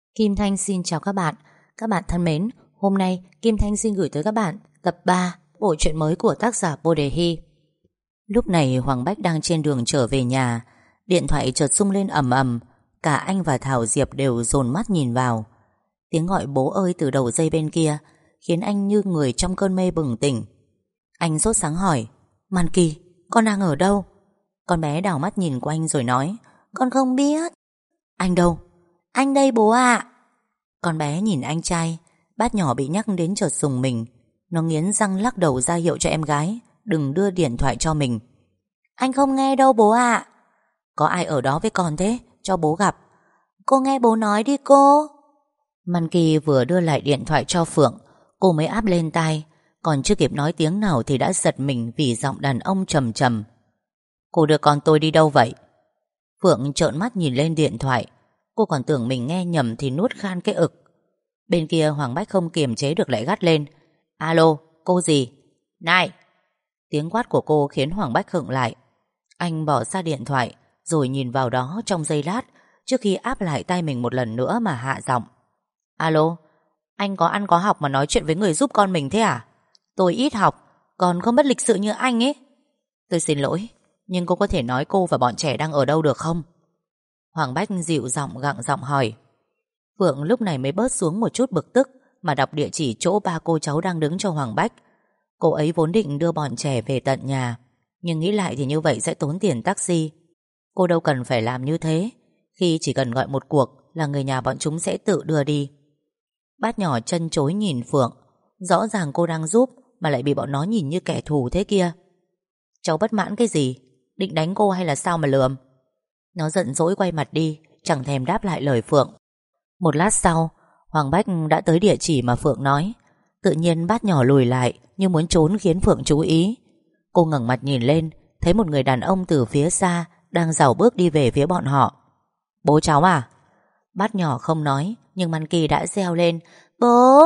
Kim Thanh xin chào các bạn. Các bạn thân mến, hôm nay Kim Thanh xin gửi tới các bạn tập 3 bộ truyện mới của tác giả Bồ Đề Hy. Lúc này Hoàng Bách đang trên đường trở về nhà, điện thoại chợt rung lên ầm ầm. Cả anh và Thảo Diệp đều dồn mắt nhìn vào. Tiếng gọi bố ơi từ đầu dây bên kia khiến anh như người trong cơn mê bừng tỉnh. Anh sốt sắng hỏi: Man Kỳ, con đang ở đâu? Con bé đảo mắt nhìn qua anh rồi nói: Con không biết. Anh đâu? Anh đây bố ạ. Con bé nhìn anh trai. Bát nhỏ bị nhắc đến chợt rùng mình. Nó nghiến răng lắc đầu ra hiệu cho em gái đừng đưa điện thoại cho mình. Anh không nghe đâu bố ạ. Có ai ở đó với con thế? Cho bố gặp. Cô nghe bố nói đi cô. Man Kỳ vừa đưa lại điện thoại cho Phượng, cô mới áp lên tai. Còn chưa kịp nói tiếng nào thì đã giật mình vì giọng đàn ông trầm trầm. Cô đưa con tôi đi đâu vậy? Phượng trợn mắt nhìn lên điện thoại. Cô còn tưởng mình nghe nhầm thì nuốt khan cái ực. Bên kia Hoàng Bách không kiềm chế được lại gắt lên: Alo, cô gì? Này! Tiếng quát của cô khiến Hoàng Bách khựng lại. Anh bỏ xa điện thoại rồi nhìn vào đó trong giây lát, trước khi áp lại tai mình một lần nữa mà hạ giọng: Alo, anh có ăn có học mà nói chuyện với người giúp con mình thế à? Tôi ít học, còn không bất lịch sự như anh ấy. Tôi xin lỗi, nhưng cô có thể nói cô và bọn trẻ đang ở đâu được không? Hoàng Bách dịu giọng gặng giọng hỏi. Phượng lúc này mới bớt xuống một chút bực tức mà đọc địa chỉ chỗ ba cô cháu đang đứng cho Hoàng Bách. Cô ấy vốn định đưa bọn trẻ về tận nhà, nhưng nghĩ lại thì như vậy sẽ tốn tiền taxi. Cô đâu cần phải làm như thế, khi chỉ cần gọi một cuộc là người nhà bọn chúng sẽ tự đưa đi. Bát nhỏ chân chối nhìn Phượng. Rõ ràng cô đang giúp mà lại bị bọn nó nhìn như kẻ thù thế kia. Cháu bất mãn cái gì? Định đánh cô hay là sao mà lườm? Nó giận dỗi quay mặt đi, chẳng thèm đáp lại lời Phượng. Một lát sau, Hoàng Bách đã tới địa chỉ mà Phượng nói. Tự nhiên bát nhỏ lùi lại như muốn trốn khiến Phượng chú ý. Cô ngẩng mặt nhìn lên, thấy một người đàn ông từ phía xa đang rảo bước đi về phía bọn họ. Bố cháu à? Bát nhỏ không nói, nhưng Man Kỳ đã reo lên: Bố!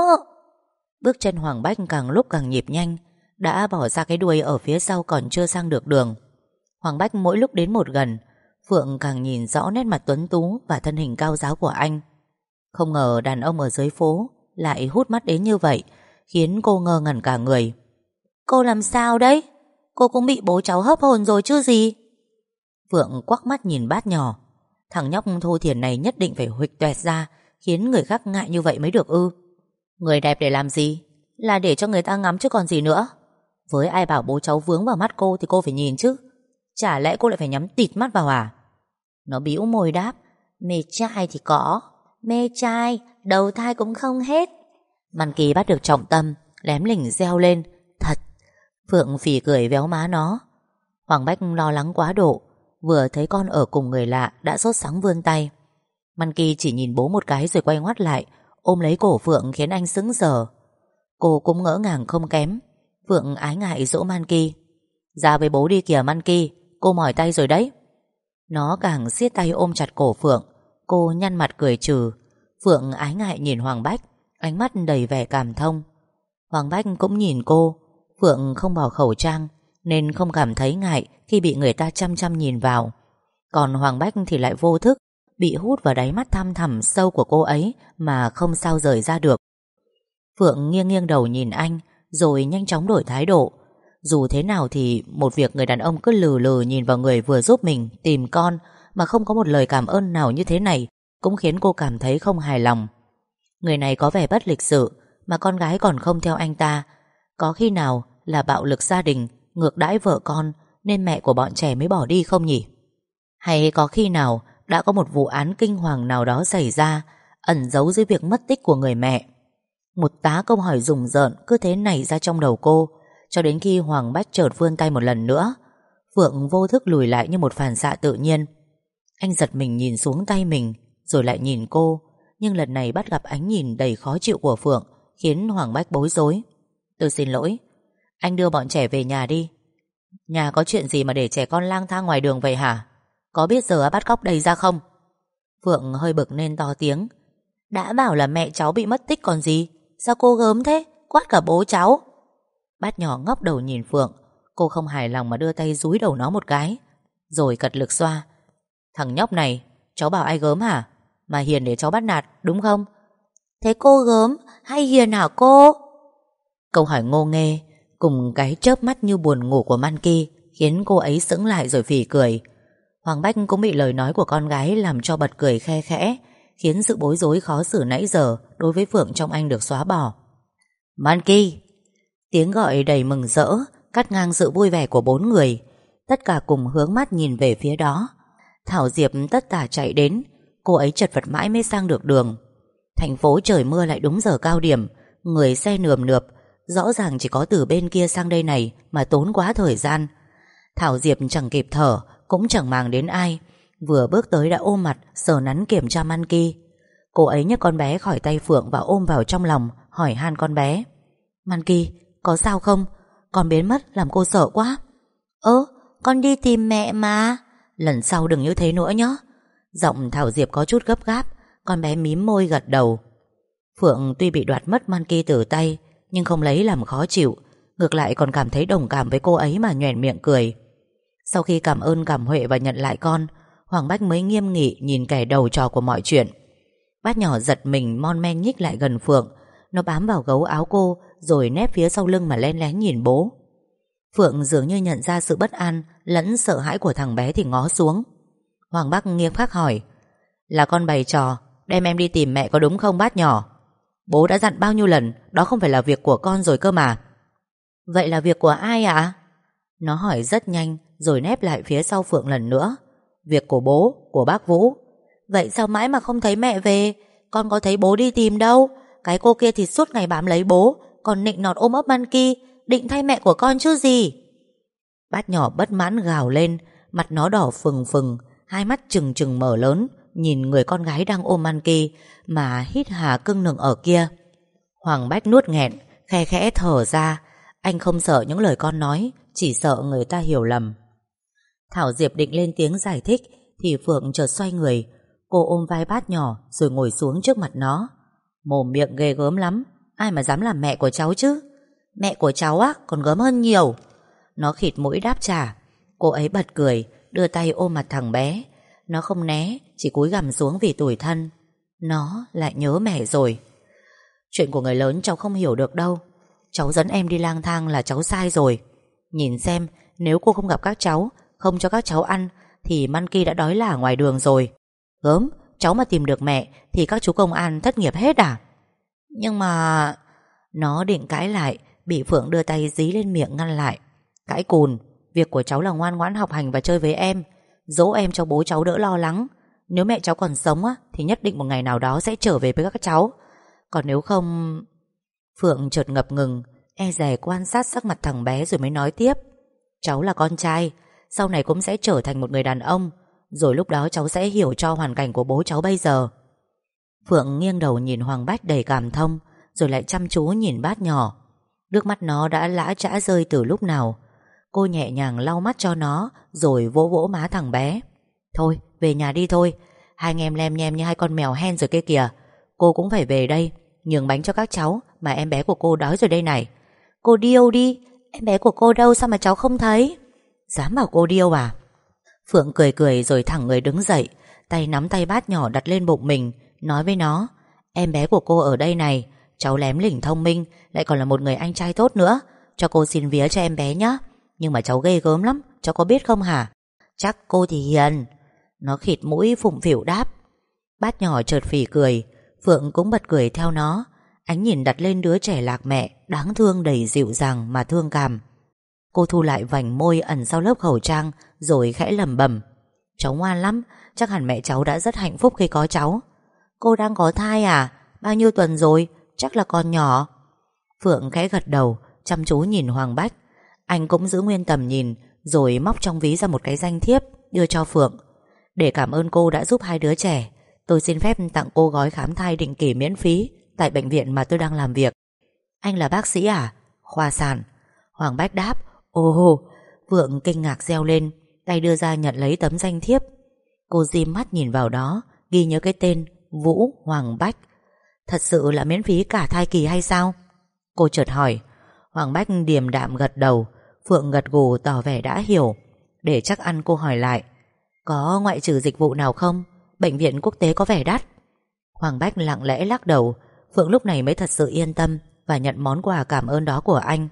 Bước chân Hoàng Bách càng lúc càng nhịp nhanh, đã bỏ ra cái đuôi ở phía sau còn chưa sang được đường. Hoàng Bách mỗi lúc đến một gần, Phượng càng nhìn rõ nét mặt tuấn tú và thân hình cao ráo của anh. Không ngờ đàn ông ở dưới phố lại hút mắt đến như vậy, khiến cô ngơ ngẩn cả người. Cô làm sao đấy? Cô cũng bị bố cháu hấp hồn rồi chứ gì? Phượng quắc mắt nhìn bát nhỏ. Thằng nhóc thô thiển này nhất định phải huỵch toẹt ra, khiến người khác ngại như vậy mới được ư? Người đẹp để làm gì? Là để cho người ta ngắm chứ còn gì nữa. Với ai bảo bố cháu vướng vào mắt cô thì cô phải nhìn chứ. Chả lẽ cô lại phải nhắm tịt mắt vào à? Nó bĩu môi đáp: Mê trai thì có, mê trai đầu thai cũng không hết. Man Kỳ bắt được trọng tâm, lém lỉnh reo lên: Thật! Phượng phì cười véo má nó. Hoàng Bách lo lắng quá độ, vừa thấy con ở cùng người lạ đã sốt sắng vươn tay. Man Kỳ chỉ nhìn bố một cái rồi quay ngoắt lại, ôm lấy cổ Phượng khiến anh sững sờ. Cô cũng ngỡ ngàng không kém. Phượng ái ngại dỗ Man Kỳ: Ra với bố đi kìa Man Kỳ, cô mỏi tay rồi đấy. Nó càng siết tay ôm chặt cổ Phượng. Cô nhăn mặt cười trừ. Phượng ái ngại nhìn Hoàng Bách, ánh mắt đầy vẻ cảm thông. Hoàng Bách cũng nhìn cô. Phượng không bỏ khẩu trang nên không cảm thấy ngại khi bị người ta chăm chăm nhìn vào. Còn Hoàng Bách thì lại vô thức bị hút vào đáy mắt thăm thẳm sâu của cô ấy mà không sao rời ra được. Phượng nghiêng nghiêng đầu nhìn anh rồi nhanh chóng đổi thái độ. Dù thế nào thì một việc người đàn ông cứ lừ lừ nhìn vào người vừa giúp mình tìm con mà không có một lời cảm ơn nào như thế này cũng khiến cô cảm thấy không hài lòng. Người này có vẻ bất lịch sự mà con gái còn không theo anh ta. Có khi nào là bạo lực gia đình, ngược đãi vợ con nên mẹ của bọn trẻ mới bỏ đi không nhỉ? Hay có khi nào đã có một vụ án kinh hoàng nào đó xảy ra, ẩn giấu dưới việc mất tích của người mẹ? Một tá câu hỏi rùng rợn cứ thế nảy ra trong đầu cô, cho đến khi Hoàng Bách chợt vươn tay một lần nữa. Phượng vô thức lùi lại như một phản xạ tự nhiên. Anh giật mình nhìn xuống tay mình rồi lại nhìn cô, nhưng lần này bắt gặp ánh nhìn đầy khó chịu của Phượng khiến Hoàng Bách bối rối. Tôi xin lỗi, anh đưa bọn trẻ về nhà đi. Nhà có chuyện gì mà để trẻ con lang thang ngoài đường vậy hả? Có biết giờ bắt cóc đầy ra không? Phượng hơi bực nên to tiếng: Đã bảo là mẹ cháu bị mất tích còn gì? Sao cô gớm thế? Quát cả bố cháu. Bát nhỏ ngóc đầu nhìn Phượng. Cô không hài lòng mà đưa tay dúi đầu nó một cái, rồi cật lực xoa. Thằng nhóc này, cháu bảo ai gớm hả? mà hiền để cháu bắt nạt, đúng không? Thế cô gớm hay hiền hả cô? Câu hỏi ngô nghê cùng cái chớp mắt như buồn ngủ của Manki khiến cô ấy sững lại rồi phì cười. Hoàng Bách cũng bị lời nói của con gái làm cho bật cười khe khẽ, khiến sự bối rối khó xử nãy giờ đối với Phượng trong anh được xóa bỏ. Manki! Tiếng gọi đầy mừng rỡ cắt ngang sự vui vẻ của bốn người. Tất cả cùng hướng mắt nhìn về phía đó. Thảo Diệp tất tả chạy đến. Cô ấy chật vật mãi mới sang được đường. Thành phố trời mưa lại đúng giờ cao điểm, người xe nườm nượp. Rõ ràng chỉ có từ bên kia sang đây này mà tốn quá thời gian. Thảo Diệp chẳng kịp thở, cũng chẳng màng đến ai. Vừa bước tới đã ôm mặt sờ nắn kiểm tra Manki. Cô ấy nhấc con bé khỏi tay Phượng và ôm vào trong lòng, hỏi han con bé: Manki, có sao không? Con biến mất làm cô sợ quá. Con đi tìm mẹ mà. Lần sau đừng như thế nữa nhé. Giọng Thảo Diệp có chút gấp gáp. Con bé mím môi gật đầu. Phượng tuy bị đoạt mất Manki từ tay, nhưng không lấy làm khó chịu, ngược lại còn cảm thấy đồng cảm với cô ấy mà nhoẻn miệng cười. Sau khi cảm ơn cảm huệ và nhận lại con, Hoàng Bách mới nghiêm nghị nhìn kẻ đầu trò của mọi chuyện. Bát nhỏ giật mình mon men nhích lại gần Phượng. Nó bám vào gấu áo cô rồi nép phía sau lưng mà len lén nhìn bố. Phượng dường như nhận ra sự bất an lẫn sợ hãi của thằng bé thì ngó xuống. Hoàng Bắc nghiêm khắc hỏi: Là con bày trò đem em đi tìm mẹ có đúng không bát nhỏ? Bố đã dặn bao nhiêu lần đó không phải là việc của con rồi cơ mà. Vậy là việc của ai ạ? Nó hỏi rất nhanh rồi nép lại phía sau Phượng lần nữa. Việc của bố, của bác Vũ. Vậy sao mãi mà không thấy mẹ về? Con có thấy bố đi tìm đâu. Cái cô kia thì suốt ngày bám lấy bố, còn nịnh nọt ôm ấp Manki, định thay mẹ của con chứ gì. Bát nhỏ bất mãn gào lên. Mặt nó đỏ phừng phừng, hai mắt trừng trừng mở lớn, nhìn người con gái đang ôm Manki mà hít hà cưng nựng ở kia. Hoàng Bách nuốt nghẹn, khe khẽ thở ra. Anh không sợ những lời con nói, chỉ sợ người ta hiểu lầm. Thảo Diệp định lên tiếng giải thích thì Phượng chợt xoay người. Cô ôm vai bát nhỏ rồi ngồi xuống trước mặt nó. Mồm miệng ghê gớm lắm, ai mà dám làm mẹ của cháu chứ? Mẹ của cháu á còn gớm hơn nhiều. Nó khịt mũi đáp trả. Cô ấy bật cười, đưa tay ôm mặt thằng bé. Nó không né, chỉ cúi gằm xuống vì tủi thân. Nó lại nhớ mẹ rồi. Chuyện của người lớn cháu không hiểu được đâu. Cháu dẫn em đi lang thang là cháu sai rồi. Nhìn xem, nếu cô không gặp các cháu, không cho các cháu ăn, thì Manki đã đói lả ngoài đường rồi. Gớm, cháu mà tìm được mẹ thì các chú công an thất nghiệp hết à? Nhưng mà... Nó định cãi lại, bị Phượng đưa tay dí lên miệng ngăn lại. Cãi cùn, việc của cháu là ngoan ngoãn học hành và chơi với em, dỗ em cho bố cháu đỡ lo lắng. Nếu mẹ cháu còn sống á, thì nhất định một ngày nào đó sẽ trở về với các cháu. Còn nếu không... Phượng chợt ngập ngừng, e dè quan sát sắc mặt thằng bé rồi mới nói tiếp. Cháu là con trai, sau này cũng sẽ trở thành một người đàn ông, rồi lúc đó cháu sẽ hiểu cho hoàn cảnh của bố cháu bây giờ. Phượng nghiêng đầu nhìn Hoàng Bách đầy cảm thông, rồi lại chăm chú nhìn bát nhỏ. Nước mắt nó đã lã chã rơi từ lúc nào. Cô nhẹ nhàng lau mắt cho nó, rồi vỗ vỗ má thằng bé. Thôi, về nhà đi thôi. Hai anh em lem nhem như hai con mèo hen rồi kia kìa. Cô cũng phải về đây, nhường bánh cho các cháu, mà em bé của cô đói rồi đây này. Cô điêu đi, em bé của cô đâu sao mà cháu không thấy? Dám bảo cô điêu à? Phượng cười cười rồi thẳng người đứng dậy, tay nắm tay bát nhỏ đặt lên bụng mình, nói với nó: Em bé của cô ở đây này. Cháu lém lỉnh thông minh, lại còn là một người anh trai tốt nữa. Cho cô xin vía cho em bé nhé. Nhưng mà cháu ghê gớm lắm, cháu có biết không hả? Chắc cô thì hiền. Nó khịt mũi phụng phịu đáp. Bát nhỏ chợt phì cười. Phượng cũng bật cười theo nó. Ánh nhìn đặt lên đứa trẻ lạc mẹ, đáng thương đầy dịu dàng mà thương cảm. Cô thu lại vành môi ẩn sau lớp khẩu trang, rồi khẽ lẩm bẩm: Cháu ngoan lắm, chắc hẳn mẹ cháu đã rất hạnh phúc khi có cháu. Cô đang có thai à? Bao nhiêu tuần rồi? Chắc là con nhỏ. Phượng khẽ gật đầu, chăm chú nhìn Hoàng Bách. Anh cũng giữ nguyên tầm nhìn, rồi móc trong ví ra một cái danh thiếp đưa cho Phượng. Để cảm ơn cô đã giúp hai đứa trẻ, tôi xin phép tặng cô gói khám thai định kỳ miễn phí tại bệnh viện mà tôi đang làm việc. Anh là bác sĩ à? Khoa sản. Hoàng Bách đáp. Ồ. Phượng kinh ngạc reo lên, tay đưa ra nhận lấy tấm danh thiếp. Cô dim mắt nhìn vào đó, ghi nhớ cái tên Vũ Hoàng Bách. Thật sự là miễn phí cả thai kỳ hay sao? Cô chợt hỏi. Hoàng Bách điềm đạm gật đầu. Phượng gật gù tỏ vẻ đã hiểu. Để chắc ăn cô hỏi lại: Có ngoại trừ dịch vụ nào không? Bệnh viện quốc tế có vẻ đắt. Hoàng Bách lặng lẽ lắc đầu. Phượng lúc này mới thật sự yên tâm và nhận món quà cảm ơn đó của anh.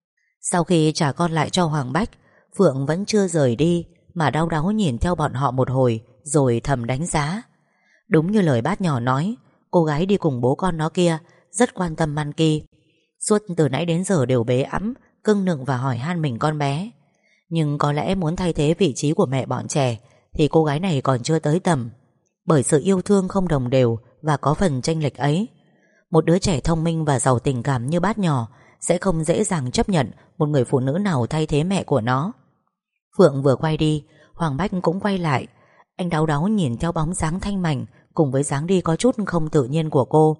Sau khi trả con lại cho Hoàng Bách, Phượng vẫn chưa rời đi mà đau đáu nhìn theo bọn họ một hồi rồi thầm đánh giá. Đúng như lời bác nhỏ nói, cô gái đi cùng bố con nó kia rất quan tâm Manki. Suốt từ nãy đến giờ đều bế ẵm, cưng nựng và hỏi han mình con bé. Nhưng có lẽ muốn thay thế vị trí của mẹ bọn trẻ thì cô gái này còn chưa tới tầm. Bởi sự yêu thương không đồng đều và có phần chênh lệch ấy, một đứa trẻ thông minh và giàu tình cảm như bát nhỏ sẽ không dễ dàng chấp nhận một người phụ nữ nào thay thế mẹ của nó. Phượng vừa quay đi, Hoàng Bách cũng quay lại. Anh đau đáu nhìn theo bóng dáng thanh mảnh cùng với dáng đi có chút không tự nhiên của cô.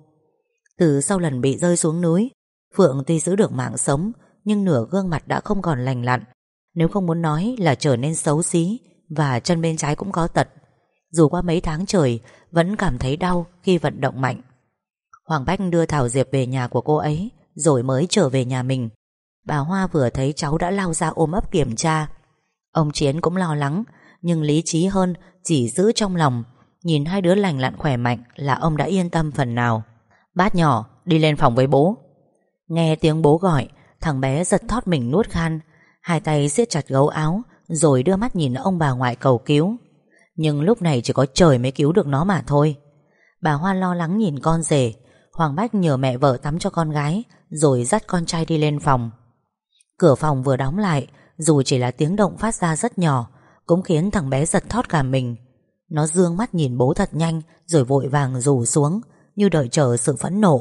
Từ sau lần bị rơi xuống núi, Phượng tuy giữ được mạng sống nhưng nửa gương mặt đã không còn lành lặn, nếu không muốn nói là trở nên xấu xí, và chân bên trái cũng có tật. Dù qua mấy tháng trời vẫn cảm thấy đau khi vận động mạnh. Hoàng Bách đưa Thảo Diệp về nhà của cô ấy rồi mới trở về nhà mình. Bà Hoa vừa thấy cháu đã lao ra ôm ấp kiểm tra. Ông Chiến cũng lo lắng, nhưng lý trí hơn chỉ giữ trong lòng. Nhìn hai đứa lành lặn khỏe mạnh là ông đã yên tâm phần nào. Bát nhỏ, đi lên phòng với bố. Nghe tiếng bố gọi, thằng bé giật thót mình nuốt khan, hai tay siết chặt gấu áo rồi đưa mắt nhìn ông bà ngoại cầu cứu. Nhưng lúc này chỉ có trời mới cứu được nó mà thôi. Bà Hoa lo lắng nhìn con rể. Hoàng Bách nhờ mẹ vợ tắm cho con gái rồi dắt con trai đi lên phòng. Cửa phòng vừa đóng lại, dù chỉ là tiếng động phát ra rất nhỏ, cũng khiến thằng bé giật thót cả mình. Nó dương mắt nhìn bố thật nhanh rồi vội vàng rủ xuống, như đợi chờ sự phẫn nộ.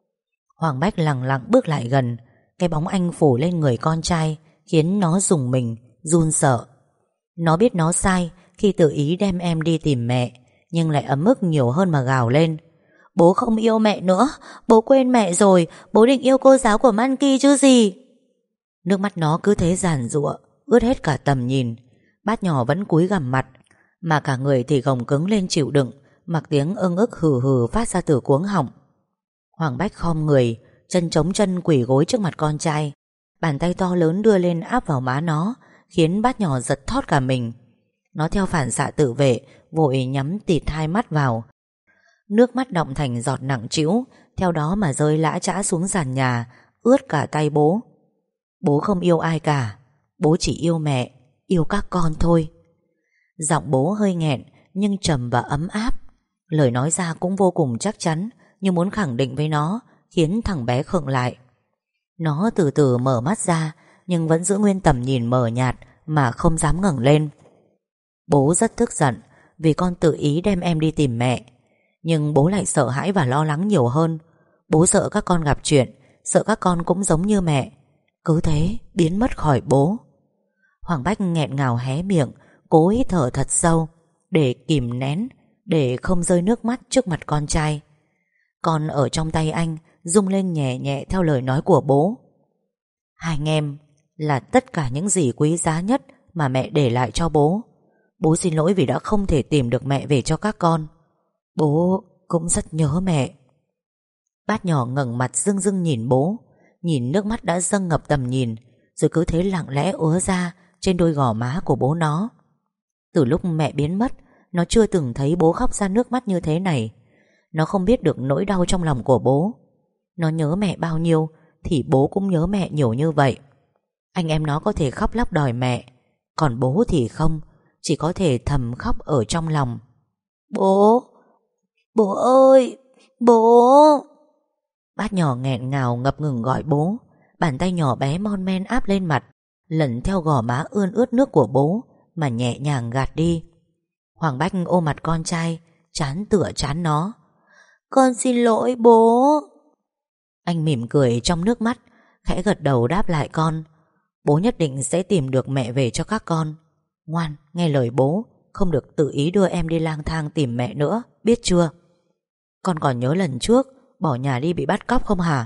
Hoàng Bách lặng lặng bước lại gần. Cái bóng anh phủ lên người con trai khiến nó rùng mình, run sợ. Nó biết nó sai khi tự ý đem em đi tìm mẹ, nhưng lại ấm ức nhiều hơn mà gào lên. Bố không yêu mẹ nữa, bố quên mẹ rồi, bố định yêu cô giáo của Manki chứ gì. Nước mắt nó cứ thế giàn giụa, ướt hết cả tầm nhìn. Bát nhỏ vẫn cúi gằm mặt, mà cả người thì gồng cứng lên chịu đựng, mặc tiếng ưng ức hừ hừ phát ra từ cuống họng. Hoàng Bách khom người, chân chống chân quỳ gối trước mặt con trai. Bàn tay to lớn đưa lên áp vào má nó, khiến bát nhỏ giật thót cả mình. Nó theo phản xạ tự vệ, vội nhắm tịt hai mắt vào. Nước mắt đọng thành giọt nặng trĩu, theo đó mà rơi lã chã xuống sàn nhà, ướt cả tay bố. Bố không yêu ai cả, bố chỉ yêu mẹ, yêu các con thôi. Giọng bố hơi nghẹn nhưng trầm và ấm áp. Lời nói ra cũng vô cùng chắc chắn, như muốn khẳng định với nó, khiến thằng bé khựng lại. Nó từ từ mở mắt ra, nhưng vẫn giữ nguyên tầm nhìn mờ nhạt mà không dám ngẩng lên. Bố rất tức giận vì con tự ý đem em đi tìm mẹ, nhưng bố lại sợ hãi và lo lắng nhiều hơn. Bố sợ các con gặp chuyện, sợ các con cũng giống như mẹ, cứ thế biến mất khỏi bố. Hoàng Bách nghẹn ngào hé miệng, cố hít thở thật sâu để kìm nén, để không rơi nước mắt trước mặt con trai. Con ở trong tay anh rung lên nhẹ nhẹ theo lời nói của bố. Hai anh em là tất cả những gì quý giá nhất mà mẹ để lại cho bố. Bố xin lỗi vì đã không thể tìm được mẹ về cho các con. Bố cũng rất nhớ mẹ. Bát nhỏ ngẩng mặt rưng rưng nhìn bố, nhìn nước mắt đã dâng ngập tầm nhìn, rồi cứ thế lặng lẽ ứa ra trên đôi gò má của bố nó. Từ lúc mẹ biến mất, nó chưa từng thấy bố khóc ra nước mắt như thế này. Nó không biết được nỗi đau trong lòng của bố. Nó nhớ mẹ bao nhiêu thì bố cũng nhớ mẹ nhiều như vậy. Anh em nó có thể khóc lóc đòi mẹ, còn bố thì không, chỉ có thể thầm khóc ở trong lòng. Bố, bố ơi, bố. Bát nhỏ nghẹn ngào ngập ngừng gọi bố. Bàn tay nhỏ bé mon men áp lên mặt, lần theo gò má ươn ướt nước của bố mà nhẹ nhàng gạt đi. Hoàng Bách ôm mặt con trai, trán tựa trán nó. Con xin lỗi bố. Anh mỉm cười trong nước mắt, khẽ gật đầu đáp lại con. Bố nhất định sẽ tìm được mẹ về cho các con. Ngoan, nghe lời bố, không được tự ý đưa em đi lang thang tìm mẹ nữa, biết chưa? Con còn nhớ lần trước bỏ nhà đi bị bắt cóc không hả?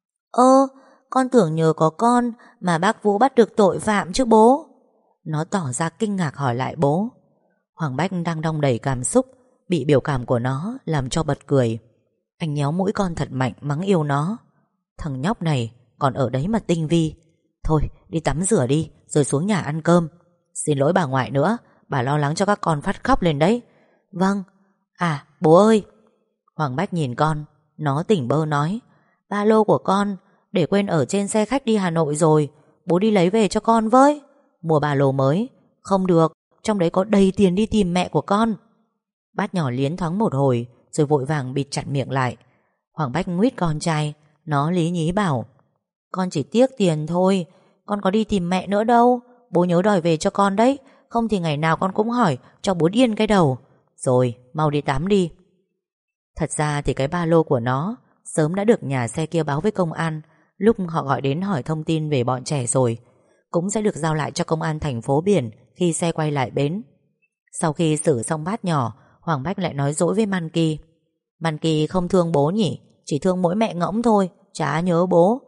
Con tưởng nhờ có con mà bác Vũ bắt được tội phạm chứ bố. Nó tỏ ra kinh ngạc hỏi lại bố. Hoàng Bách đang đong đầy cảm xúc, bị biểu cảm của nó làm cho bật cười. Anh nhéo mũi con thật mạnh mắng yêu nó. Thằng nhóc này còn ở đấy mà tinh vi. Thôi đi tắm rửa đi rồi xuống nhà ăn cơm. Xin lỗi bà ngoại nữa, bà lo lắng cho các con phát khóc lên đấy. Vâng. À bố ơi. Hoàng Bách nhìn con, nó tỉnh bơ nói: Ba lô của con để quên ở trên xe khách đi Hà Nội rồi, bố đi lấy về cho con với. Mua ba lô mới. Không được, trong đấy có đầy tiền đi tìm mẹ của con. Bát nhỏ liến thoáng một hồi rồi vội vàng bịt chặt miệng lại. Hoàng Bách nguyết con trai. Nó lý nhí bảo: Con chỉ tiếc tiền thôi, con có đi tìm mẹ nữa đâu. Bố nhớ đòi về cho con đấy, không thì ngày nào con cũng hỏi cho bố điên cái đầu. Rồi, mau đi tắm đi. Thật ra thì cái ba lô của nó sớm đã được nhà xe kia báo với công an lúc họ gọi đến hỏi thông tin về bọn trẻ rồi. Cũng sẽ được giao lại cho công an thành phố Biển khi xe quay lại bến. Sau khi xử xong bát nhỏ, Hoàng Bách lại nói dỗi với Manki: Manki không thương bố nhỉ? Chỉ thương mỗi mẹ ngỗng thôi, chả nhớ bố.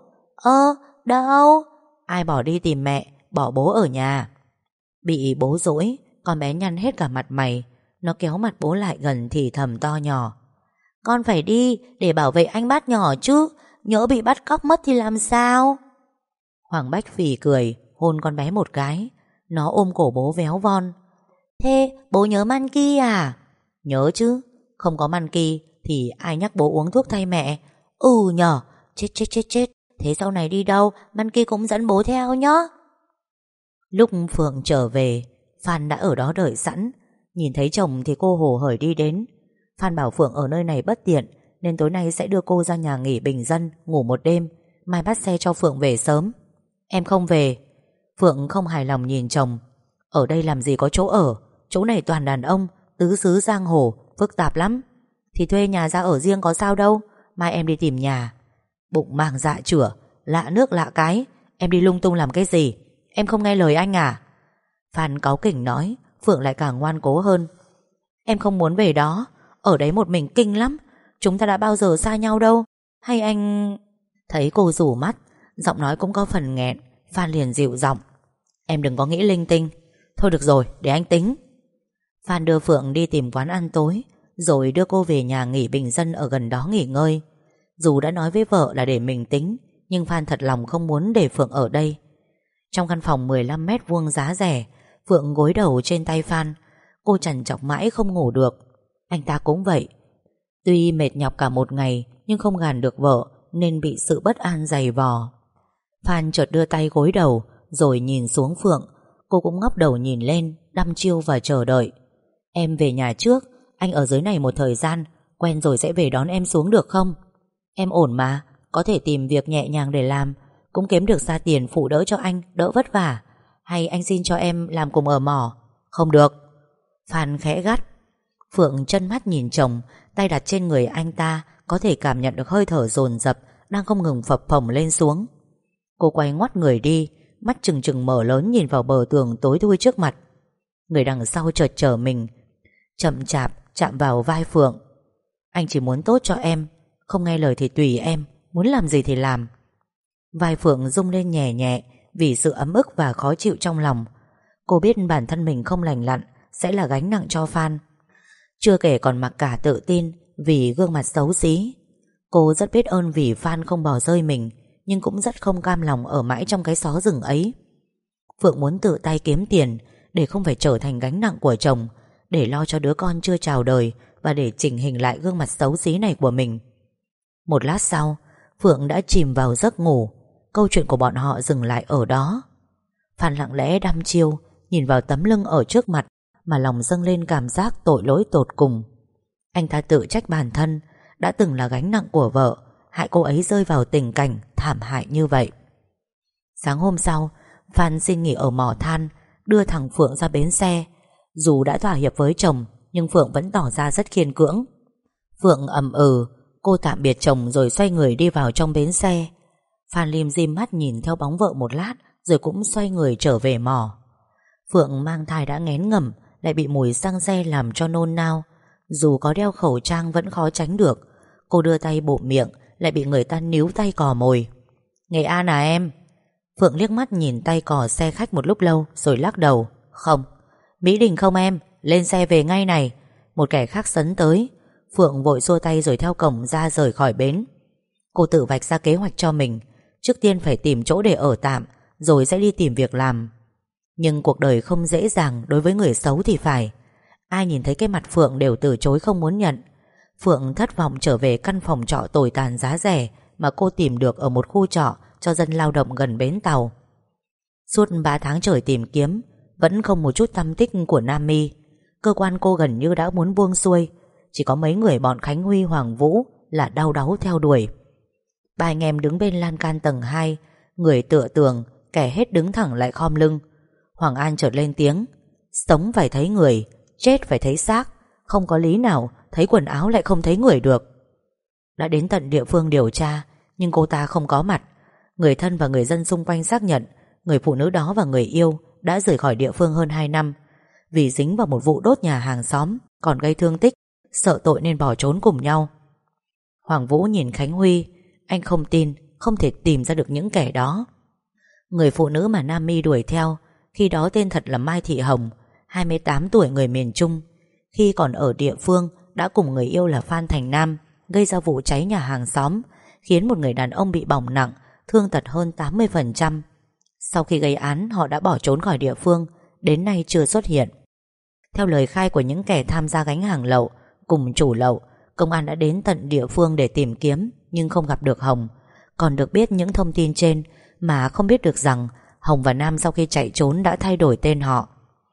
Đâu? Ai bỏ đi tìm mẹ, bỏ bố ở nhà. Bị bố dỗi, con bé nhăn hết cả mặt mày. Nó kéo mặt bố lại gần thì thầm to nhỏ: Con phải đi để bảo vệ anh Bát nhỏ chứ, nhỡ bị bắt cóc mất thì làm sao? Hoàng Bách phì cười, hôn con bé một cái. Nó ôm cổ bố véo von: Thế bố nhớ Manki à? Nhớ chứ, không có Manki thì ai nhắc bố uống thuốc thay mẹ. Nhờ, chết. Thế sau này đi đâu Manki cũng dẫn bố theo nhá. Lúc Phượng trở về, Phan đã ở đó đợi sẵn. Nhìn thấy chồng thì cô hồ hởi đi đến. Phan bảo Phượng ở nơi này bất tiện nên tối nay sẽ đưa cô ra nhà nghỉ bình dân ngủ một đêm, mai bắt xe cho Phượng về sớm. Em không về. Phượng không hài lòng nhìn chồng. Ở đây làm gì có chỗ ở, chỗ này toàn đàn ông, tứ xứ giang hồ, phức tạp lắm. Thì thuê nhà ra ở riêng có sao đâu, mai em đi tìm nhà. Bụng mang dạ chửa, lạ nước lạ cái. Em đi lung tung làm cái gì? Em không nghe lời anh à? Phan cáu kỉnh nói. Phượng lại càng ngoan cố hơn. Em không muốn về đó, ở đấy một mình kinh lắm. Chúng ta đã bao giờ xa nhau đâu. Hay anh... Thấy cô rủ mắt, giọng nói cũng có phần nghẹn. Phan liền dịu giọng: Em đừng có nghĩ linh tinh. Thôi được rồi, để anh tính. Phan đưa Phượng đi tìm quán ăn tối, rồi đưa cô về nhà nghỉ bình dân ở gần đó nghỉ ngơi. Dù đã nói với vợ là để mình tính, nhưng Phan thật lòng không muốn để Phượng ở đây. Trong căn phòng 15 mét vuông giá rẻ, Phượng gối đầu trên tay Phan. Cô trằn trọc mãi không ngủ được. Anh ta cũng vậy. Tuy mệt nhọc cả một ngày nhưng không gàn được vợ nên bị sự bất an dày vò. Phan chợt đưa tay gối đầu rồi nhìn xuống Phượng. Cô cũng ngóc đầu nhìn lên, đăm chiêu và chờ đợi. Em về nhà trước, anh ở dưới này một thời gian, quen rồi sẽ về đón em xuống được không? Em ổn mà, có thể tìm việc nhẹ nhàng để làm, cũng kiếm được ra tiền phụ đỡ cho anh, đỡ vất vả. Hay anh xin cho em làm cùng ở mỏ? Không được. Phan khẽ gắt. Phượng chân mắt nhìn chồng, tay đặt trên người anh ta, có thể cảm nhận được hơi thở dồn dập đang không ngừng phập phồng lên xuống. Cô quay ngoắt người đi, mắt trừng trừng mở lớn nhìn vào bờ tường tối thui trước mặt. Người đằng sau chợt trở mình, chậm chạp chạm vào vai Phượng. Anh chỉ muốn tốt cho em, không nghe lời thì tùy em, muốn làm gì thì làm. Vai Phượng rung lên nhẹ nhẹ vì sự ấm ức và khó chịu trong lòng. Cô biết bản thân mình không lành lặn sẽ là gánh nặng cho Phan. Chưa kể còn mặc cả tự tin vì gương mặt xấu xí. Cô rất biết ơn vì Phan không bỏ rơi mình, nhưng cũng rất không cam lòng ở mãi trong cái xó rừng ấy. Phượng muốn tự tay kiếm tiền để không phải trở thành gánh nặng của chồng, để lo cho đứa con chưa chào đời và để chỉnh hình lại gương mặt xấu xí này của mình. Một lát sau, Phượng đã chìm vào giấc ngủ. Câu chuyện của bọn họ dừng lại ở đó. Phan lặng lẽ đăm chiêu nhìn vào tấm lưng ở trước mặt mà lòng dâng lên cảm giác tội lỗi tột cùng. Anh ta tự trách bản thân đã từng là gánh nặng của vợ, hại cô ấy rơi vào tình cảnh thảm hại như vậy. Sáng hôm sau, Phan xin nghỉ ở mỏ than, đưa thằng Phượng ra bến xe. Dù đã thỏa hiệp với chồng, nhưng Phượng vẫn tỏ ra rất khiên cưỡng. Phượng ậm ừ. Cô tạm biệt chồng rồi xoay người đi vào trong bến xe. Phan lim dim mắt nhìn theo bóng vợ một lát rồi cũng xoay người trở về mỏ. Phượng mang thai đã nghén ngẩm, lại bị mùi xăng xe làm cho nôn nao. Dù có đeo khẩu trang vẫn khó tránh được. Cô đưa tay bụm miệng, lại bị người ta níu tay cò mồi. Nghệ An à em? Phượng liếc mắt nhìn tay cò xe khách một lúc lâu rồi lắc đầu. Không. Mỹ Đình không em? Lên xe về ngay này. Một kẻ khác sấn tới. Phượng vội xua tay rồi theo cổng ra rời khỏi bến. Cô tự vạch ra kế hoạch cho mình. Trước tiên phải tìm chỗ để ở tạm, rồi sẽ đi tìm việc làm. Nhưng cuộc đời không dễ dàng đối với người xấu thì phải. Ai nhìn thấy cái mặt Phượng đều từ chối không muốn nhận. Phượng thất vọng trở về căn phòng trọ tồi tàn giá rẻ mà cô tìm được ở một khu trọ cho dân lao động gần bến tàu. Suốt 3 tháng trời tìm kiếm, vẫn không một chút tăm tích của Nam My. Cơ quan cô gần như đã muốn buông xuôi, chỉ có mấy người bọn Khánh Huy, Hoàng Vũ là đau đáu theo đuổi. Ba anh em đứng bên lan can tầng 2, người tựa tường, kẻ hết đứng thẳng lại khom lưng. Hoàng An chợt lên tiếng: sống phải thấy người, chết phải thấy xác. Không có lý nào thấy quần áo lại không thấy người được. Đã đến tận địa phương điều tra, nhưng cô ta không có mặt. Người thân và người dân xung quanh xác nhận người phụ nữ đó và người yêu đã rời khỏi địa phương hơn 2 năm. Vì dính vào một vụ đốt nhà hàng xóm còn gây thương tích, sợ tội nên bỏ trốn cùng nhau. Hoàng Vũ nhìn Khánh Huy. Anh không tin, không thể tìm ra được những kẻ đó. Người phụ nữ mà Nam My đuổi theo khi đó tên thật là Mai Thị Hồng, 28 tuổi, người miền Trung. Khi còn ở địa phương đã cùng người yêu là Phan Thành Nam gây ra vụ cháy nhà hàng xóm, khiến một người đàn ông bị bỏng nặng, thương tật hơn 80%. Sau khi gây án, họ đã bỏ trốn khỏi địa phương, đến nay chưa xuất hiện. Theo lời khai của những kẻ tham gia gánh hàng lậu cùng chủ lậu, công an đã đến tận địa phương để tìm kiếm nhưng không gặp được Hồng. Còn được biết những thông tin trên mà không biết được rằng Hồng và Nam sau khi chạy trốn đã thay đổi tên họ.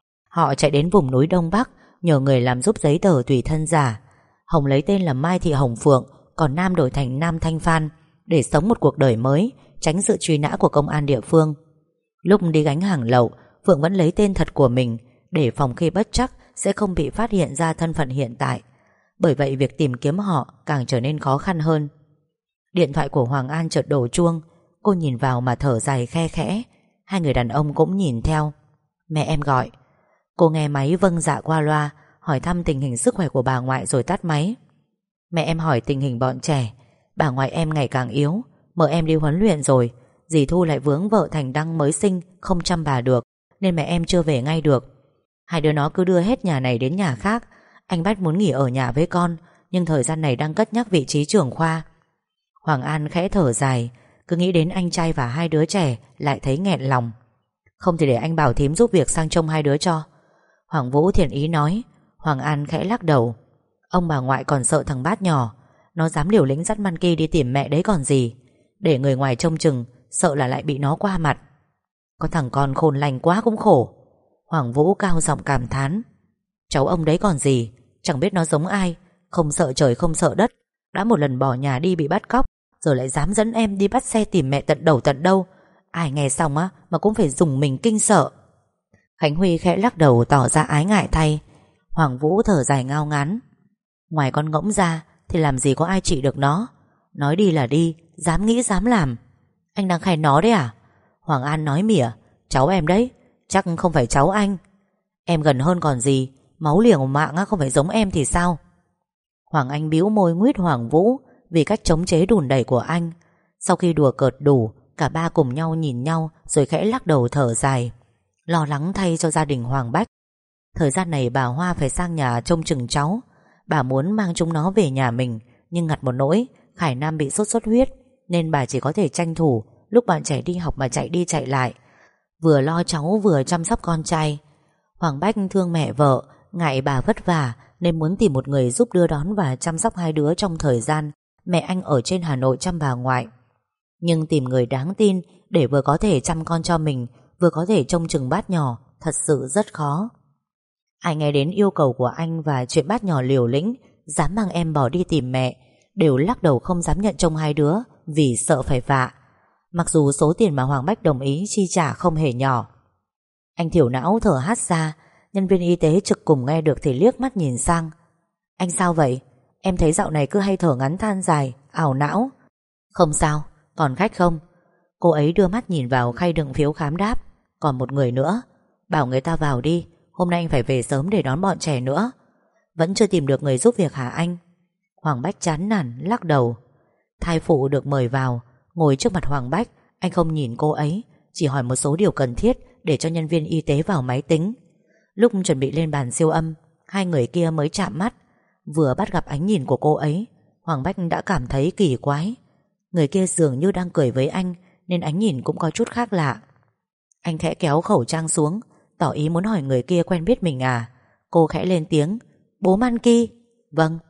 Họ chạy đến vùng núi Đông Bắc nhờ người làm giúp giấy tờ tùy thân giả. Hồng lấy tên là Mai Thị Hồng Phượng, còn Nam đổi thành Nam Thanh Phan để sống một cuộc đời mới, tránh sự truy nã của công an địa phương. Lúc đi gánh hàng lậu, Phượng vẫn lấy tên thật của mình để phòng khi bất trắc sẽ không bị phát hiện ra thân phận hiện tại. Bởi vậy việc tìm kiếm họ càng trở nên khó khăn hơn. Điện thoại của Hoàng An chợt đổ chuông. Cô nhìn vào mà thở dài khe khẽ. Hai người đàn ông cũng nhìn theo. Mẹ em gọi. Cô nghe máy vâng dạ qua loa, hỏi thăm tình hình sức khỏe của bà ngoại rồi tắt máy. Mẹ em hỏi tình hình bọn trẻ. Bà ngoại em ngày càng yếu, mợ em đi huấn luyện rồi. Dì Thu lại vướng vợ Thành Đăng mới sinh, không chăm bà được, nên mẹ em chưa về ngay được. Hai đứa nó cứ đưa hết nhà này đến nhà khác. Anh Bách muốn nghỉ ở nhà với con, nhưng thời gian này đang cất nhắc vị trí trưởng khoa. Hoàng An khẽ thở dài, cứ nghĩ đến anh trai và hai đứa trẻ lại thấy nghẹn lòng. Không thì để anh bảo thím giúp việc sang trông hai đứa cho. Hoàng Vũ thiện ý nói. Hoàng An khẽ lắc đầu. Ông bà ngoại còn sợ thằng Bát nhỏ, nó dám liều lĩnh dắt Monkey đi tìm mẹ đấy còn gì. Để người ngoài trông chừng, sợ là lại bị nó qua mặt. Có thằng con khôn lành quá cũng khổ. Hoàng Vũ cao giọng cảm thán. Cháu ông đấy còn gì, chẳng biết nó giống ai, không sợ trời không sợ đất. Đã một lần bỏ nhà đi bị bắt cóc, giờ lại dám dẫn em đi bắt xe tìm mẹ tận đầu tận đâu. Ai nghe xong á mà cũng phải dùng mình kinh sợ. Khánh Huy khẽ lắc đầu tỏ ra ái ngại thay. Hoàng Vũ thở dài ngao ngán. Ngoài con ngỗng ra thì làm gì có ai trị được nó. Nói đi là đi, dám nghĩ dám làm. Anh đang khen nó đấy à? Hoàng An nói mỉa. Cháu em đấy, chắc không phải cháu anh. Em gần hơn còn gì, máu liều mạng á, không phải giống em thì sao? Hoàng Anh bĩu môi nguyết Hoàng Vũ vì cách chống chế đùn đẩy của anh. Sau khi đùa cợt đủ, cả ba cùng nhau nhìn nhau rồi khẽ lắc đầu thở dài, lo lắng thay cho gia đình Hoàng Bách. Thời gian này bà Hoa phải sang nhà trông chừng cháu. Bà muốn mang chúng nó về nhà mình, nhưng ngặt một nỗi Khải Nam bị sốt xuất huyết, nên bà chỉ có thể tranh thủ lúc bạn trẻ đi học mà chạy đi chạy lại, vừa lo cháu vừa chăm sóc con trai. Hoàng Bách thương mẹ vợ, ngại bà vất vả nên muốn tìm một người giúp đưa đón và chăm sóc hai đứa trong thời gian mẹ anh ở trên Hà Nội chăm bà ngoại. Nhưng tìm người đáng tin để vừa có thể chăm con cho mình, vừa có thể trông chừng Bát nhỏ thật sự rất khó. Ai nghe đến yêu cầu của anh và chuyện Bát nhỏ liều lĩnh dám mang em bỏ đi tìm mẹ đều lắc đầu không dám nhận trông hai đứa vì sợ phải vạ. Mặc dù số tiền mà Hoàng Bách đồng ý chi trả không hề nhỏ. Anh thiểu não thở hắt ra. Nhân viên y tế trực cùng nghe được thì liếc mắt nhìn sang. Anh sao vậy? Em thấy dạo này cứ hay thở ngắn than dài, ảo não. Không sao, còn khách không? Cô ấy đưa mắt nhìn vào khay đựng phiếu khám đáp. Còn một người nữa. Bảo người ta vào đi, hôm nay anh phải về sớm để đón bọn trẻ nữa. Vẫn chưa tìm được người giúp việc hả anh? Hoàng Bách chán nản lắc đầu. Thai phụ được mời vào. Ngồi trước mặt Hoàng Bách, anh không nhìn cô ấy, chỉ hỏi một số điều cần thiết để cho nhân viên y tế vào máy tính. Lúc chuẩn bị lên bàn siêu âm, hai người kia mới chạm mắt. Vừa bắt gặp ánh nhìn của cô ấy, Hoàng Bách đã cảm thấy kỳ quái. Người kia dường như đang cười với anh, nên ánh nhìn cũng có chút khác lạ. Anh khẽ kéo khẩu trang xuống, tỏ ý muốn hỏi người kia quen biết mình à. Cô khẽ lên tiếng. Bố Monkey. Vâng.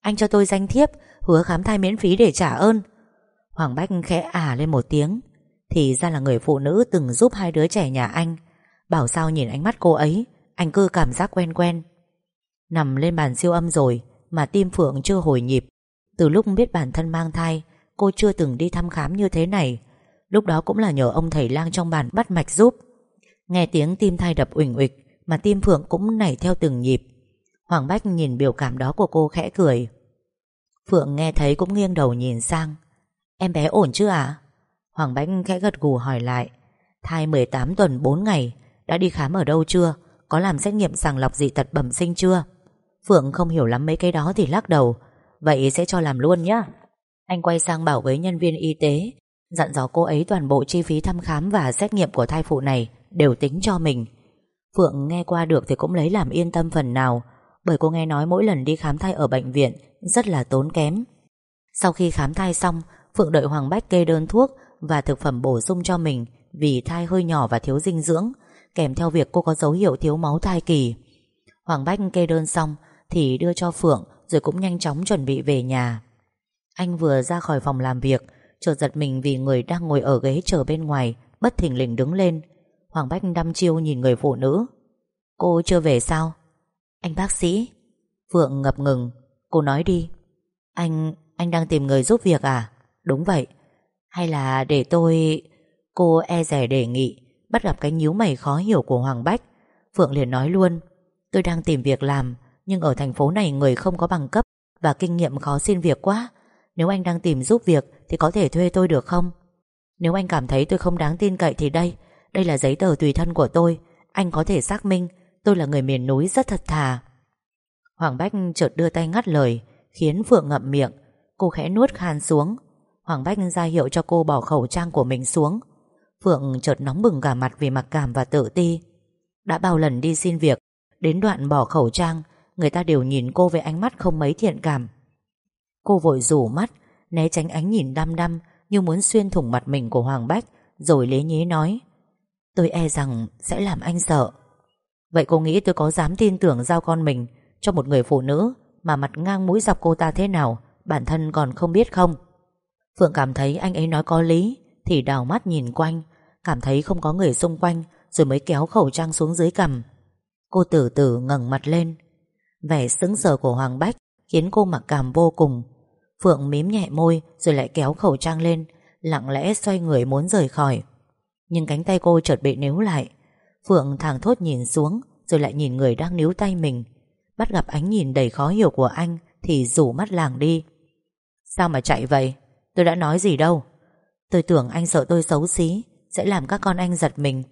Anh cho tôi danh thiếp, hứa khám thai miễn phí để trả ơn. Hoàng Bách khẽ lên một tiếng. Thì ra là người phụ nữ từng giúp hai đứa trẻ nhà anh. Bảo sao nhìn ánh mắt cô ấy, anh cứ cảm giác quen quen. Nằm lên bàn siêu âm rồi mà tim Phượng chưa hồi nhịp. Từ lúc biết bản thân mang thai, cô chưa từng đi thăm khám như thế này. Lúc đó cũng là nhờ ông thầy lang trong bàn bắt mạch giúp. Nghe tiếng tim thai đập uỳnh uịch mà tim Phượng cũng nảy theo từng nhịp. Hoàng Bách nhìn biểu cảm đó của cô khẽ cười. Phượng nghe thấy cũng nghiêng đầu nhìn sang. Em bé ổn chứ ạ? Hoàng Bách khẽ gật gù hỏi lại. Thai 18 tuần 4 ngày. Đã đi khám ở đâu chưa? Có làm xét nghiệm sàng lọc dị tật bẩm sinh chưa? Phượng không hiểu lắm mấy cái đó thì lắc đầu. Vậy sẽ cho làm luôn nhá. Anh quay sang bảo với nhân viên y tế, dặn dò cô ấy toàn bộ chi phí thăm khám và xét nghiệm của thai phụ này đều tính cho mình. Phượng nghe qua được thì cũng lấy làm yên tâm phần nào, bởi cô nghe nói mỗi lần đi khám thai ở bệnh viện rất là tốn kém. Sau khi khám thai xong, Phượng đợi Hoàng Bách kê đơn thuốc và thực phẩm bổ sung cho mình vì thai hơi nhỏ và thiếu dinh dưỡng, kèm theo việc cô có dấu hiệu thiếu máu thai kỳ. Hoàng Bách kê đơn xong thì đưa cho Phượng, rồi cũng nhanh chóng chuẩn bị về nhà. Anh vừa ra khỏi phòng làm việc, chợt giật mình vì người đang ngồi ở ghế chờ bên ngoài bất thình lình đứng lên. Hoàng Bách đăm chiêu nhìn người phụ nữ. Cô chưa về sao? Anh bác sĩ. Phượng ngập ngừng. Cô nói đi. Anh đang tìm người giúp việc à? Đúng vậy. Hay là để tôi... Cô e dè đề nghị, bắt gặp cái nhíu mày khó hiểu của Hoàng Bách. Phượng liền nói luôn. Tôi đang tìm việc làm, nhưng ở thành phố này người không có bằng cấp và kinh nghiệm khó xin việc quá. Nếu anh đang tìm giúp việc thì có thể thuê tôi được không? Nếu anh cảm thấy tôi không đáng tin cậy thì đây là giấy tờ tùy thân của tôi. Anh có thể xác minh tôi là người miền núi rất thật thà. Hoàng Bách chợt đưa tay ngắt lời, khiến Phượng ngậm miệng. Cô khẽ nuốt khan xuống. Hoàng Bách ra hiệu cho cô bỏ khẩu trang của mình xuống. Phượng chợt nóng bừng cả mặt vì mặc cảm và tự ti. Đã bao lần đi xin việc, đến đoạn bỏ khẩu trang, người ta đều nhìn cô với ánh mắt không mấy thiện cảm. Cô vội rủ mắt, né tránh ánh nhìn đăm đăm như muốn xuyên thủng mặt mình của Hoàng Bách, rồi lế nhế nói: Tôi e rằng sẽ làm anh sợ. Vậy cô nghĩ tôi có dám tin tưởng giao con mình cho một người phụ nữ mà mặt ngang mũi dọc cô ta thế nào bản thân còn không biết không? Phượng cảm thấy anh ấy nói có lý, thì đảo mắt nhìn quanh, cảm thấy không có người xung quanh, rồi mới kéo khẩu trang xuống dưới cằm. Cô từ từ ngẩng mặt lên. Vẻ sững sờ của Hoàng Bách khiến cô mặc cảm vô cùng. Phượng mím nhẹ môi rồi lại kéo khẩu trang lên, lặng lẽ xoay người muốn rời khỏi. Nhưng cánh tay cô chợt bị níu lại. Phượng thảng thốt nhìn xuống, rồi lại nhìn người đang níu tay mình. Bắt gặp ánh nhìn đầy khó hiểu của anh thì rủ mắt lảng đi. Sao mà chạy vậy? Tôi đã nói gì đâu. Tôi tưởng anh sợ tôi xấu xí, sẽ làm các con anh giật mình.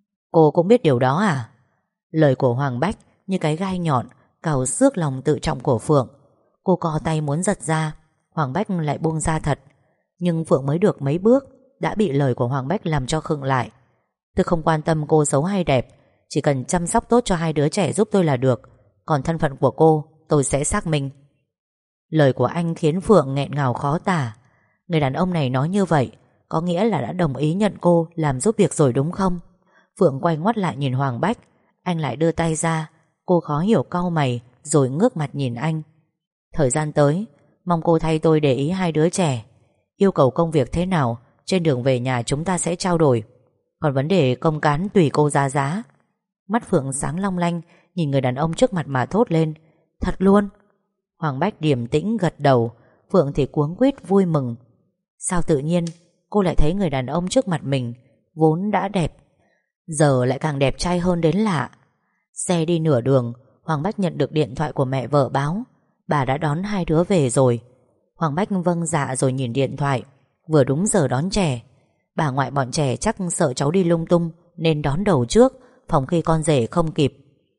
Cô cũng biết điều đó à? Lời của Hoàng Bách như cái gai nhọn cào xước lòng tự trọng của Phượng. Cô co tay muốn giật ra, Hoàng Bách lại buông ra thật. Nhưng Phượng mới được mấy bước đã bị lời của Hoàng Bách làm cho khựng lại. Tôi không quan tâm cô xấu hay đẹp, chỉ cần chăm sóc tốt cho hai đứa trẻ giúp tôi là được. Còn thân phận của cô tôi sẽ xác minh. Lời của anh khiến Phượng nghẹn ngào khó tả. Người đàn ông này nói như vậy có nghĩa là đã đồng ý nhận cô làm giúp việc rồi đúng không? Phượng quay ngoắt lại nhìn Hoàng Bách. Anh lại đưa tay ra. Cô khó hiểu cau mày rồi ngước mặt nhìn anh. Thời gian tới mong cô thay tôi để ý hai đứa trẻ. Yêu cầu công việc thế nào trên đường về nhà chúng ta sẽ trao đổi. Còn vấn đề công cán tùy cô ra giá. Mắt Phượng sáng long lanh nhìn người đàn ông trước mặt mà thốt lên: Thật luôn? Hoàng Bách điềm tĩnh gật đầu. Phượng thì cuống quýt vui mừng. Sao tự nhiên cô lại thấy người đàn ông trước mặt mình vốn đã đẹp, giờ lại càng đẹp trai hơn đến lạ. Xe đi nửa đường, Hoàng Bách nhận được điện thoại của mẹ vợ báo bà đã đón hai đứa về rồi. Hoàng Bách vâng dạ rồi nhìn điện thoại. Vừa đúng giờ đón trẻ. Bà ngoại bọn trẻ chắc sợ cháu đi lung tung nên đón đầu trước, phòng khi con rể không kịp.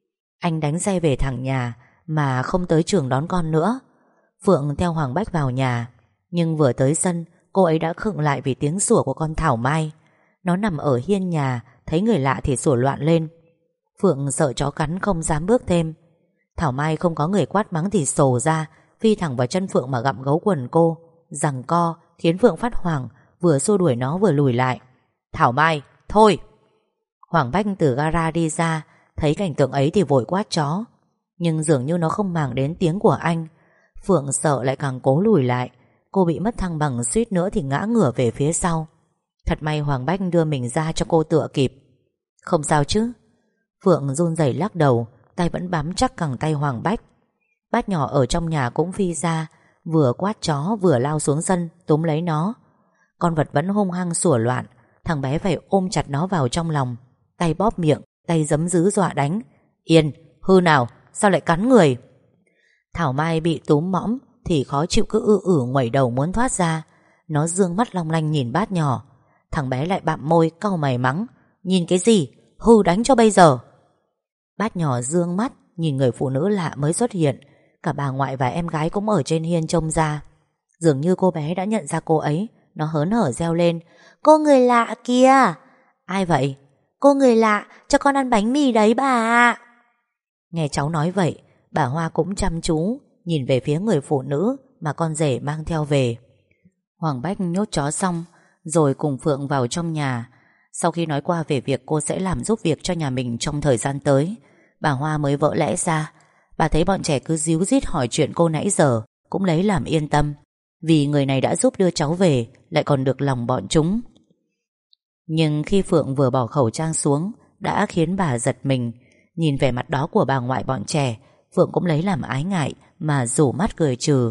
Anh đánh xe về thẳng nhà mà không tới trường đón con nữa. Phượng theo Hoàng Bách vào nhà, nhưng vừa tới sân cô ấy đã khựng lại vì tiếng sủa của con Thảo Mai. Nó nằm ở hiên nhà, thấy người lạ thì sủa loạn lên. Phượng sợ chó cắn không dám bước thêm. Thảo Mai không có người quát mắng thì sổ ra, phi thẳng vào chân Phượng mà gặm gấu quần cô, giằng co khiến Phượng phát hoảng, vừa xua đuổi nó vừa lùi lại. Thảo Mai, thôi! Hoàng Bách từ gara đi ra, thấy cảnh tượng ấy thì vội quát chó. Nhưng dường như nó không màng đến tiếng của anh. Phượng sợ lại càng cố lùi lại. Cô bị mất thăng bằng, suýt nữa thì ngã ngửa về phía sau. Thật may Hoàng Bách đưa mình ra cho cô tựa kịp. Không sao chứ? Phượng run rẩy lắc đầu, tay vẫn bám chắc cẳng tay Hoàng Bách. Bát nhỏ ở trong nhà cũng phi ra, vừa quát chó vừa lao xuống sân túm lấy nó. Con vật vẫn hung hăng sủa loạn. Thằng bé phải ôm chặt nó vào trong lòng, tay bóp miệng, tay giấm dứ dọa đánh. Yên, hư nào, sao lại cắn người? Thảo Mai bị túm mõm thì khó chịu, cứ ngoẩy đầu muốn thoát ra. Nó dương mắt long lanh nhìn bát nhỏ. Thằng bé lại bặm môi cau mày mắng. Nhìn cái gì, hư đánh cho bây giờ. Bát nhỏ dương mắt nhìn người phụ nữ lạ mới xuất hiện. Cả bà ngoại và em gái cũng ở trên hiên trông ra. Dường như cô bé đã nhận ra cô ấy. Nó hớn hở reo lên. Cô người lạ kìa. Ai vậy? Cô người lạ, cho con ăn bánh mì đấy bà ạ. Nghe cháu nói vậy, bà Hoa cũng chăm chú nhìn về phía người phụ nữ mà con rể mang theo về. Hoàng Bách nhốt chó xong rồi cùng Phượng vào trong nhà. Sau khi nói qua về việc cô sẽ làm giúp việc cho nhà mình trong thời gian tới, bà Hoa mới vỡ lẽ ra. Bà thấy bọn trẻ cứ díu dít hỏi chuyện cô nãy giờ, cũng lấy làm yên tâm, vì người này đã giúp đưa cháu về, lại còn được lòng bọn chúng. Nhưng khi Phượng vừa bỏ khẩu trang xuống đã khiến bà giật mình. Nhìn vẻ mặt đó của bà ngoại bọn trẻ, Phượng cũng lấy làm ái ngại mà rủ mắt cười trừ.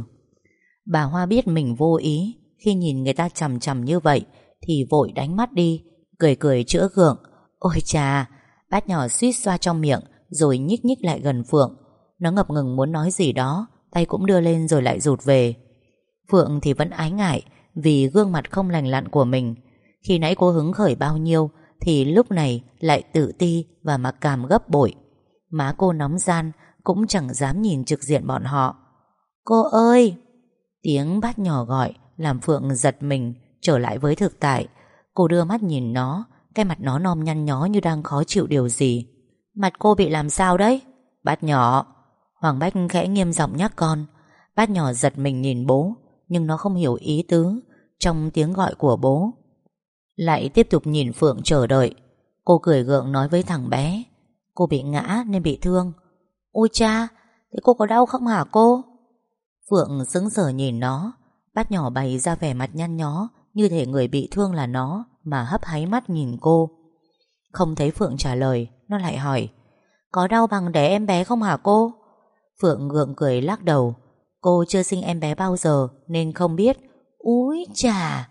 Bà Hoa biết mình vô ý khi nhìn người ta chằm chằm như vậy thì vội đánh mắt đi, cười cười chữa gượng. Ôi chà! Bát nhỏ suýt xoa trong miệng rồi nhích nhích lại gần Phượng. Nó ngập ngừng muốn nói gì đó, tay cũng đưa lên rồi lại rụt về. Phượng thì vẫn ái ngại vì gương mặt không lành lặn của mình. Khi nãy cô hứng khởi bao nhiêu thì lúc này lại tự ti và mặc cảm gấp bội. Má cô nóng ran, cũng chẳng dám nhìn trực diện bọn họ. Cô ơi! Tiếng bát nhỏ gọi làm Phượng giật mình trở lại với thực tại. Cô đưa mắt nhìn nó, cái mặt nó nom nhăn nhó như đang khó chịu điều gì. Mặt cô bị làm sao đấy? Bát nhỏ! Hoàng Bách khẽ nghiêm giọng nhắc con. Bát nhỏ giật mình nhìn bố, nhưng nó không hiểu ý tứ trong tiếng gọi của bố. Lại tiếp tục nhìn Phượng chờ đợi. Cô cười gượng nói với thằng bé. Cô bị ngã nên bị thương. Ôi cha, thế cô có đau không hả cô? Phượng sững sờ nhìn nó. Bát nhỏ bày ra vẻ mặt nhăn nhó, như thể người bị thương là nó, mà hấp háy mắt nhìn cô. Không thấy Phượng trả lời, nó lại hỏi. Có đau bằng đẻ em bé không hả cô? Phượng gượng cười lắc đầu. Cô chưa sinh em bé bao giờ nên không biết. Úi chà!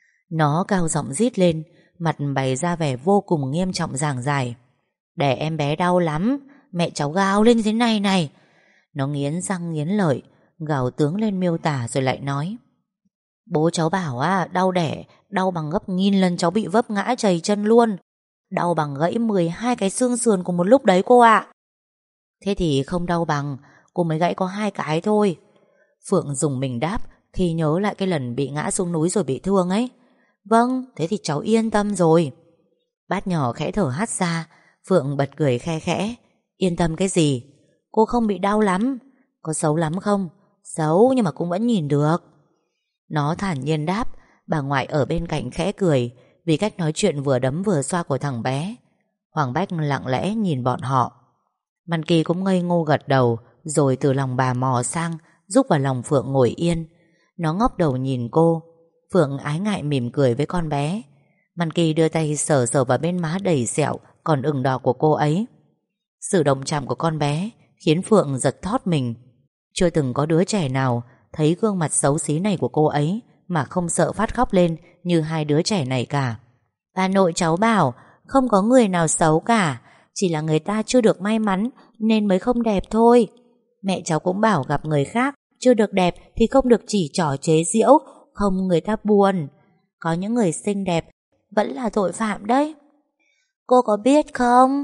Nó cao giọng rít lên, mặt bày ra vẻ vô cùng nghiêm trọng giảng giải. Đẻ em bé đau lắm, mẹ cháu gào lên thế này này. Nó nghiến răng nghiến lợi, gào tướng lên miêu tả rồi lại nói. Bố cháu bảo đau đẻ, đau bằng gấp nghìn lần cháu bị vấp ngã chầy chân luôn. Đau bằng gãy 12 cái xương sườn cùng một lúc đấy cô ạ. Thế thì không đau bằng, cô mới gãy có 2 cái thôi. Phượng dùng mình đáp khi nhớ lại cái lần bị ngã xuống núi rồi bị thương ấy. Vâng, thế thì cháu yên tâm rồi. Bát nhỏ khẽ thở hắt ra. Phượng bật cười khe khẽ. Yên tâm cái gì? Cô không bị đau lắm. Có xấu lắm không? Xấu nhưng mà cũng vẫn nhìn được. Nó thản nhiên đáp. Bà ngoại ở bên cạnh khẽ cười vì cách nói chuyện vừa đấm vừa xoa của thằng bé. Hoàng Bách lặng lẽ nhìn bọn họ. Văn Kỳ cũng ngây ngô gật đầu, rồi từ lòng bà mò sang giúp vào lòng Phượng ngồi yên. Nó ngóc đầu nhìn cô. Phượng ái ngại mỉm cười với con bé. Văn Kỳ đưa tay sờ sờ vào bên má đầy sẹo còn ửng đỏ của cô ấy. Sự đồng chạm của con bé khiến Phượng giật thót mình. Chưa từng có đứa trẻ nào thấy gương mặt xấu xí này của cô ấy mà không sợ phát khóc lên như hai đứa trẻ này cả. Bà nội cháu bảo không có người nào xấu cả, chỉ là người ta chưa được may mắn nên mới không đẹp thôi. Mẹ cháu cũng bảo gặp người khác chưa được đẹp thì không được chỉ trỏ chế giễu, không người ta buồn. Có những người xinh đẹp vẫn là tội phạm đấy. Cô có biết không?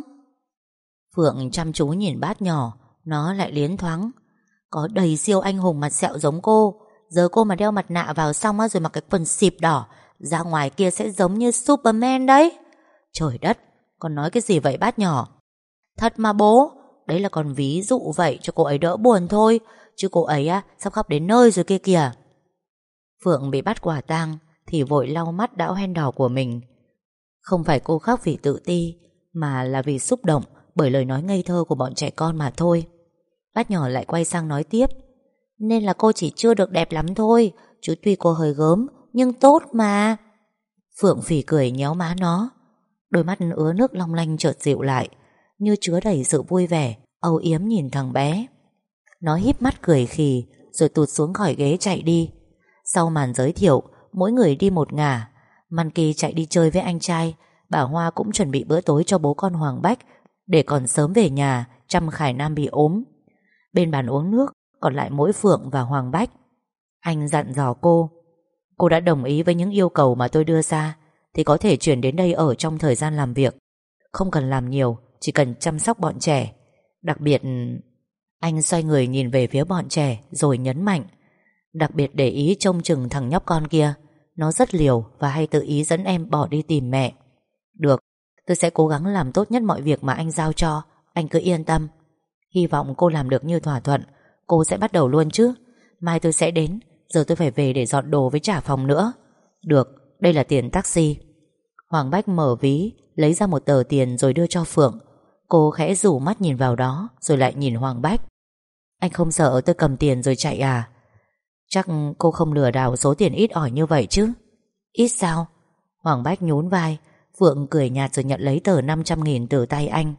Phượng chăm chú nhìn bát nhỏ. Nó lại liến thoáng. Có đầy siêu anh hùng mặt sẹo giống cô. Giờ cô mà đeo mặt nạ vào xong rồi mặc cái quần xịp đỏ, ra ngoài kia sẽ giống như Superman đấy. Trời đất, con nói cái gì vậy bát nhỏ? Thật mà bố, đấy là còn ví dụ vậy cho cô ấy đỡ buồn thôi. Chứ cô ấy sắp khóc đến nơi rồi kia kìa. Phượng bị bắt quả tang thì vội lau mắt đã hoen đỏ của mình. Không phải cô khóc vì tự ti, mà là vì xúc động bởi lời nói ngây thơ của bọn trẻ con mà thôi. Bát nhỏ lại quay sang nói tiếp. nên là cô chỉ chưa được đẹp lắm thôi. Chứ tuy cô hơi gớm nhưng tốt mà. Phượng phì cười nhéo má nó. Đôi mắt ứa nước long lanh chợt dịu lại, như chứa đầy sự vui vẻ, âu yếm nhìn thằng bé. Nó híp mắt cười khì, rồi tụt xuống khỏi ghế chạy đi. Sau màn giới thiệu, mỗi người đi một ngả. Monkey chạy đi chơi với anh trai, bà Hoa cũng chuẩn bị bữa tối cho bố con Hoàng Bách, để còn sớm về nhà chăm Khải Nam bị ốm. Bên bàn uống nước còn lại mỗi Phượng và Hoàng Bách. Anh dặn dò cô đã đồng ý với những yêu cầu mà tôi đưa ra thì có thể chuyển đến đây ở trong thời gian làm việc. Không cần làm nhiều, chỉ cần chăm sóc bọn trẻ. Đặc biệt... Anh xoay người nhìn về phía bọn trẻ rồi nhấn mạnh, đặc biệt để ý trông chừng thằng nhóc con kia. Nó rất liều và hay tự ý dẫn em bỏ đi tìm mẹ. Được, tôi sẽ cố gắng làm tốt nhất mọi việc mà anh giao cho. Anh cứ yên tâm. Hy vọng cô làm được như thỏa thuận. Cô sẽ bắt đầu luôn chứ? Mai tôi sẽ đến. Giờ tôi phải về để dọn đồ với trả phòng nữa. Được, đây là tiền taxi. Hoàng Bách mở ví, lấy ra một tờ tiền rồi đưa cho Phượng. Cô khẽ rủ mắt nhìn vào đó, rồi lại nhìn Hoàng Bách. Anh không sợ tôi cầm tiền rồi chạy à? Chắc cô không lừa đảo số tiền ít ỏi như vậy chứ? Ít sao? Hoàng Bách nhún vai. Phượng cười nhạt rồi nhận lấy tờ 500.000 từ tay anh.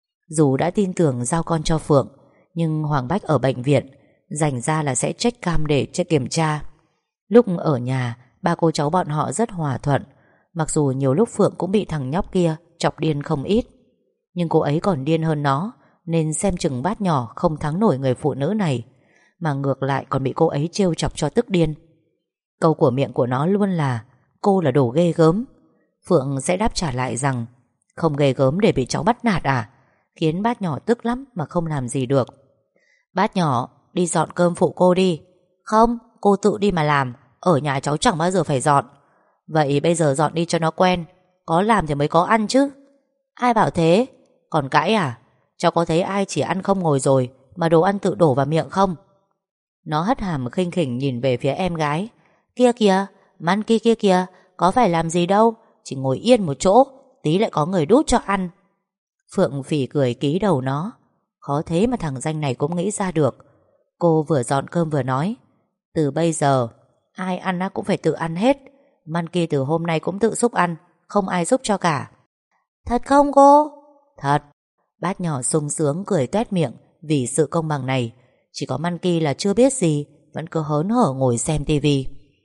Dù đã tin tưởng giao con cho Phượng, nhưng Hoàng Bách ở bệnh viện, dành ra là sẽ check cam để kiểm tra. Lúc ở nhà, ba cô cháu bọn họ rất hòa thuận. Mặc dù nhiều lúc Phượng cũng bị thằng nhóc kia chọc điên không ít, nhưng cô ấy còn điên hơn nó, nên xem chừng bát nhỏ không thắng nổi người phụ nữ này, mà ngược lại còn bị cô ấy trêu chọc cho tức điên. Câu của miệng của nó luôn là cô là đồ ghê gớm. Phượng sẽ đáp trả lại rằng không ghê gớm để bị cháu bắt nạt à, khiến bát nhỏ tức lắm mà không làm gì được. Bát nhỏ, đi dọn cơm phụ cô đi. Không, cô tự đi mà làm. Ở nhà cháu chẳng bao giờ phải dọn. Vậy bây giờ dọn đi cho nó quen. Có làm thì mới có ăn chứ. Ai bảo thế? Còn cãi à? Cháu có thấy ai chỉ ăn không ngồi rồi mà đồ ăn tự đổ vào miệng không? Nó hất hàm khinh khỉnh nhìn về phía em gái. Kia kìa, Monkey kia kìa, có phải làm gì đâu, chỉ ngồi yên một chỗ, tí lại có người đút cho ăn. Phượng phì cười ký đầu nó. Khó thế mà thằng danh này cũng nghĩ ra được. Cô vừa dọn cơm vừa nói, từ bây giờ ai ăn cũng phải tự ăn hết. Monkey từ hôm nay cũng tự giúp ăn, không ai giúp cho cả. Thật không cô? Thật. Bát nhỏ sung sướng cười toét miệng vì sự công bằng này. Chỉ có Monkey là chưa biết gì, vẫn cứ hớn hở ngồi xem tivi.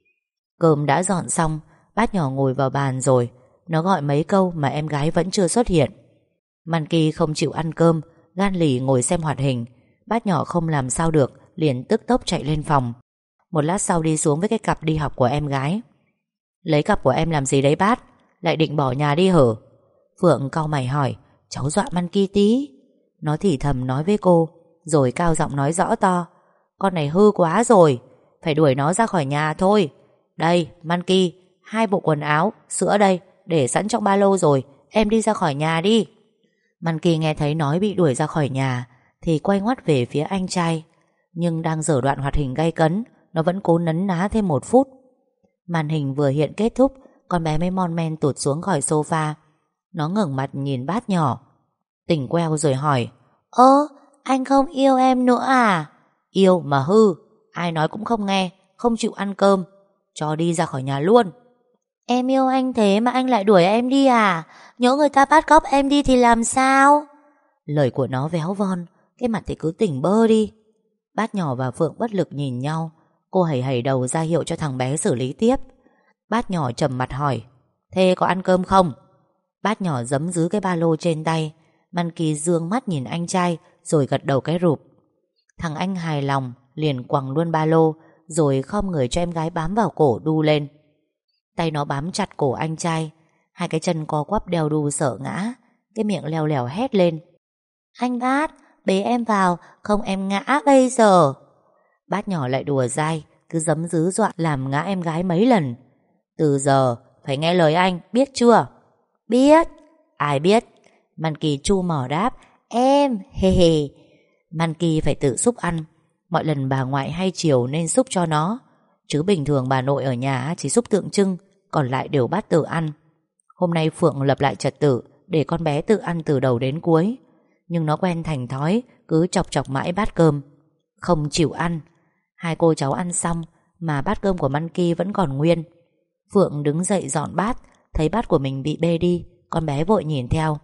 Cơm đã dọn xong, bát nhỏ ngồi vào bàn rồi. Nó gọi mấy câu mà em gái vẫn chưa xuất hiện. Monkey không chịu ăn cơm, gan lì ngồi xem hoạt hình. Bát nhỏ không làm sao được, liền tức tốc chạy lên phòng. Một lát sau đi xuống với cái cặp đi học của em gái. Lấy cặp của em làm gì đấy bát? Lại định bỏ nhà đi hử? Phượng cau mày hỏi. Cháu dọa Monkey tí. Nó thì thầm nói với cô, rồi cao giọng nói rõ to. Con này hư quá rồi, phải đuổi nó ra khỏi nhà thôi. Đây Monkey, 2 bộ quần áo, sữa đây, để sẵn trong ba lô rồi. Em đi ra khỏi nhà đi. Monkey nghe thấy nói bị đuổi ra khỏi nhà thì quay ngoắt về phía anh trai. Nhưng đang dở đoạn hoạt hình gay cấn, nó vẫn cố nấn ná thêm 1 phút. Màn hình vừa hiện kết thúc, con bé mới mon men tụt xuống khỏi sofa. Nó ngẩng mặt nhìn bát nhỏ, tỉnh queo rồi hỏi. Anh không yêu em nữa à? Yêu mà hư, ai nói cũng không nghe, không chịu ăn cơm. Cho đi ra khỏi nhà luôn. Em yêu anh thế mà anh lại đuổi em đi à? Nhỡ người ta bắt cóc em đi thì làm sao? Lời của nó véo von, cái mặt thì cứ tỉnh bơ đi. Bát nhỏ và Phượng bất lực nhìn nhau. Cô hầy hầy đầu ra hiệu cho thằng bé xử lý tiếp. Bát nhỏ trầm mặt hỏi, thế có ăn cơm không? Bát nhỏ giấm dứ cái ba lô trên tay. Monkey dương mắt nhìn anh trai rồi gật đầu cái rụp. Thằng anh hài lòng liền quẳng luôn ba lô, rồi khom người cho em gái bám vào cổ đu lên. Tay nó bám chặt cổ anh trai, 2 cái chân co quắp đeo đu sợ ngã, cái miệng lèo lèo hét lên. Anh Bát, bế em vào, không em ngã bây giờ. Bát nhỏ lại đùa dai, cứ giấm dứ dọa làm ngã em gái mấy lần. Từ giờ phải nghe lời anh, biết chưa? Biết. Ai biết? Monkey chu mỏ đáp. Em, hề hề. Monkey phải tự xúc ăn. Mọi lần bà ngoại hay chiều nên xúc cho nó, chứ bình thường bà nội ở nhà chỉ xúc tượng trưng, còn lại đều bắt tự ăn. Hôm nay Phượng lập lại trật tự để con bé tự ăn từ đầu đến cuối, nhưng nó quen thành thói cứ chọc chọc mãi bát cơm, không chịu ăn. Hai cô cháu ăn xong mà bát cơm của Monkey vẫn còn nguyên. Phượng đứng dậy dọn bát, thấy bát của mình bị bê đi, con bé vội nhìn theo.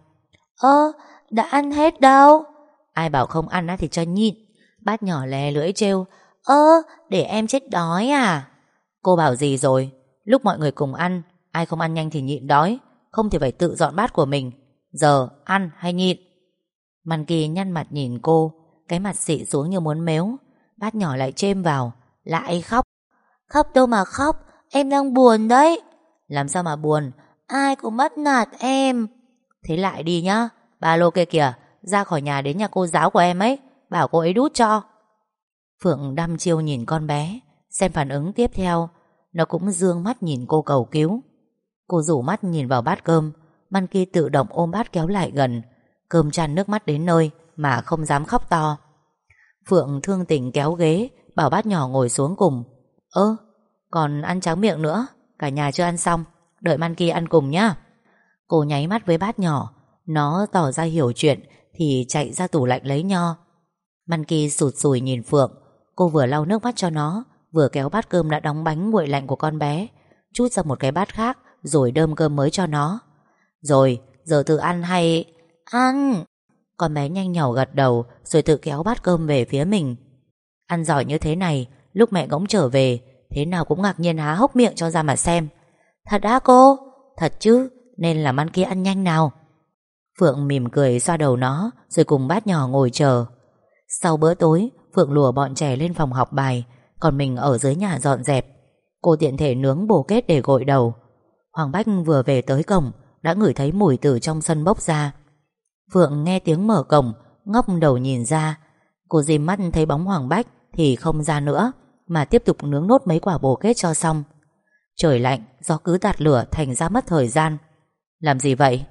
Đã ăn hết đâu. Ai bảo không ăn thì cho nhịn. Bát nhỏ lè lưỡi trêu. Để em chết đói à? Cô bảo gì rồi? Lúc mọi người cùng ăn, ai không ăn nhanh thì nhịn đói, không thì phải tự dọn bát của mình. Giờ ăn hay nhịn? Monkey nhăn mặt nhìn cô, cái mặt xị xuống như muốn mếu. Bát nhỏ lại chêm vào, lại khóc. Khóc đâu mà khóc, em đang buồn đấy. Làm sao mà buồn? Ai cũng bắt nạt em. Thế lại đi nhá. Ba lô kia kìa, ra khỏi nhà đến nhà cô giáo của em ấy, bảo cô ấy đút cho. Phượng đăm chiêu nhìn con bé, xem phản ứng tiếp theo. Nó cũng dương mắt nhìn cô cầu cứu. Cô rủ mắt nhìn vào bát cơm. Monkey tự động ôm bát kéo lại gần. Cơm chan nước mắt đến nơi mà không dám khóc to. Phượng thương tình kéo ghế, bảo bát nhỏ ngồi xuống cùng. Còn ăn tráng miệng nữa, cả nhà chưa ăn xong, đợi Monkey ăn cùng nhá. Cô nháy mắt với bát nhỏ. Nó tỏ ra hiểu chuyện thì chạy ra tủ lạnh lấy nho. Monkey sụt sùi nhìn Phượng. Cô vừa lau nước mắt cho nó, vừa kéo bát cơm đã đóng bánh nguội lạnh của con bé, trút ra một cái bát khác, rồi đơm cơm mới cho nó. Rồi, giờ tự ăn hay... Ăn. Con bé nhanh nhỏ gật đầu, rồi tự kéo bát cơm về phía mình. Ăn giỏi như thế này, lúc mẹ Ngỗng trở về, thế nào cũng ngạc nhiên há hốc miệng cho ra mà xem. Thật á cô? Thật chứ, nên là Monkey ăn nhanh nào. Phượng mỉm cười xoa đầu nó, rồi cùng bát nhỏ ngồi chờ. Sau bữa tối, Phượng lùa bọn trẻ lên phòng học bài, còn mình ở dưới nhà dọn dẹp. Cô tiện thể nướng bồ kết để gội đầu. Hoàng Bách vừa về tới cổng, đã ngửi thấy mùi từ trong sân bốc ra. Phượng nghe tiếng mở cổng, ngóc đầu nhìn ra. Cô dìm mắt thấy bóng Hoàng Bách thì không ra nữa, mà tiếp tục nướng nốt mấy quả bồ kết cho xong. Trời lạnh, gió cứ tạt lửa thành ra mất thời gian. Làm gì vậy?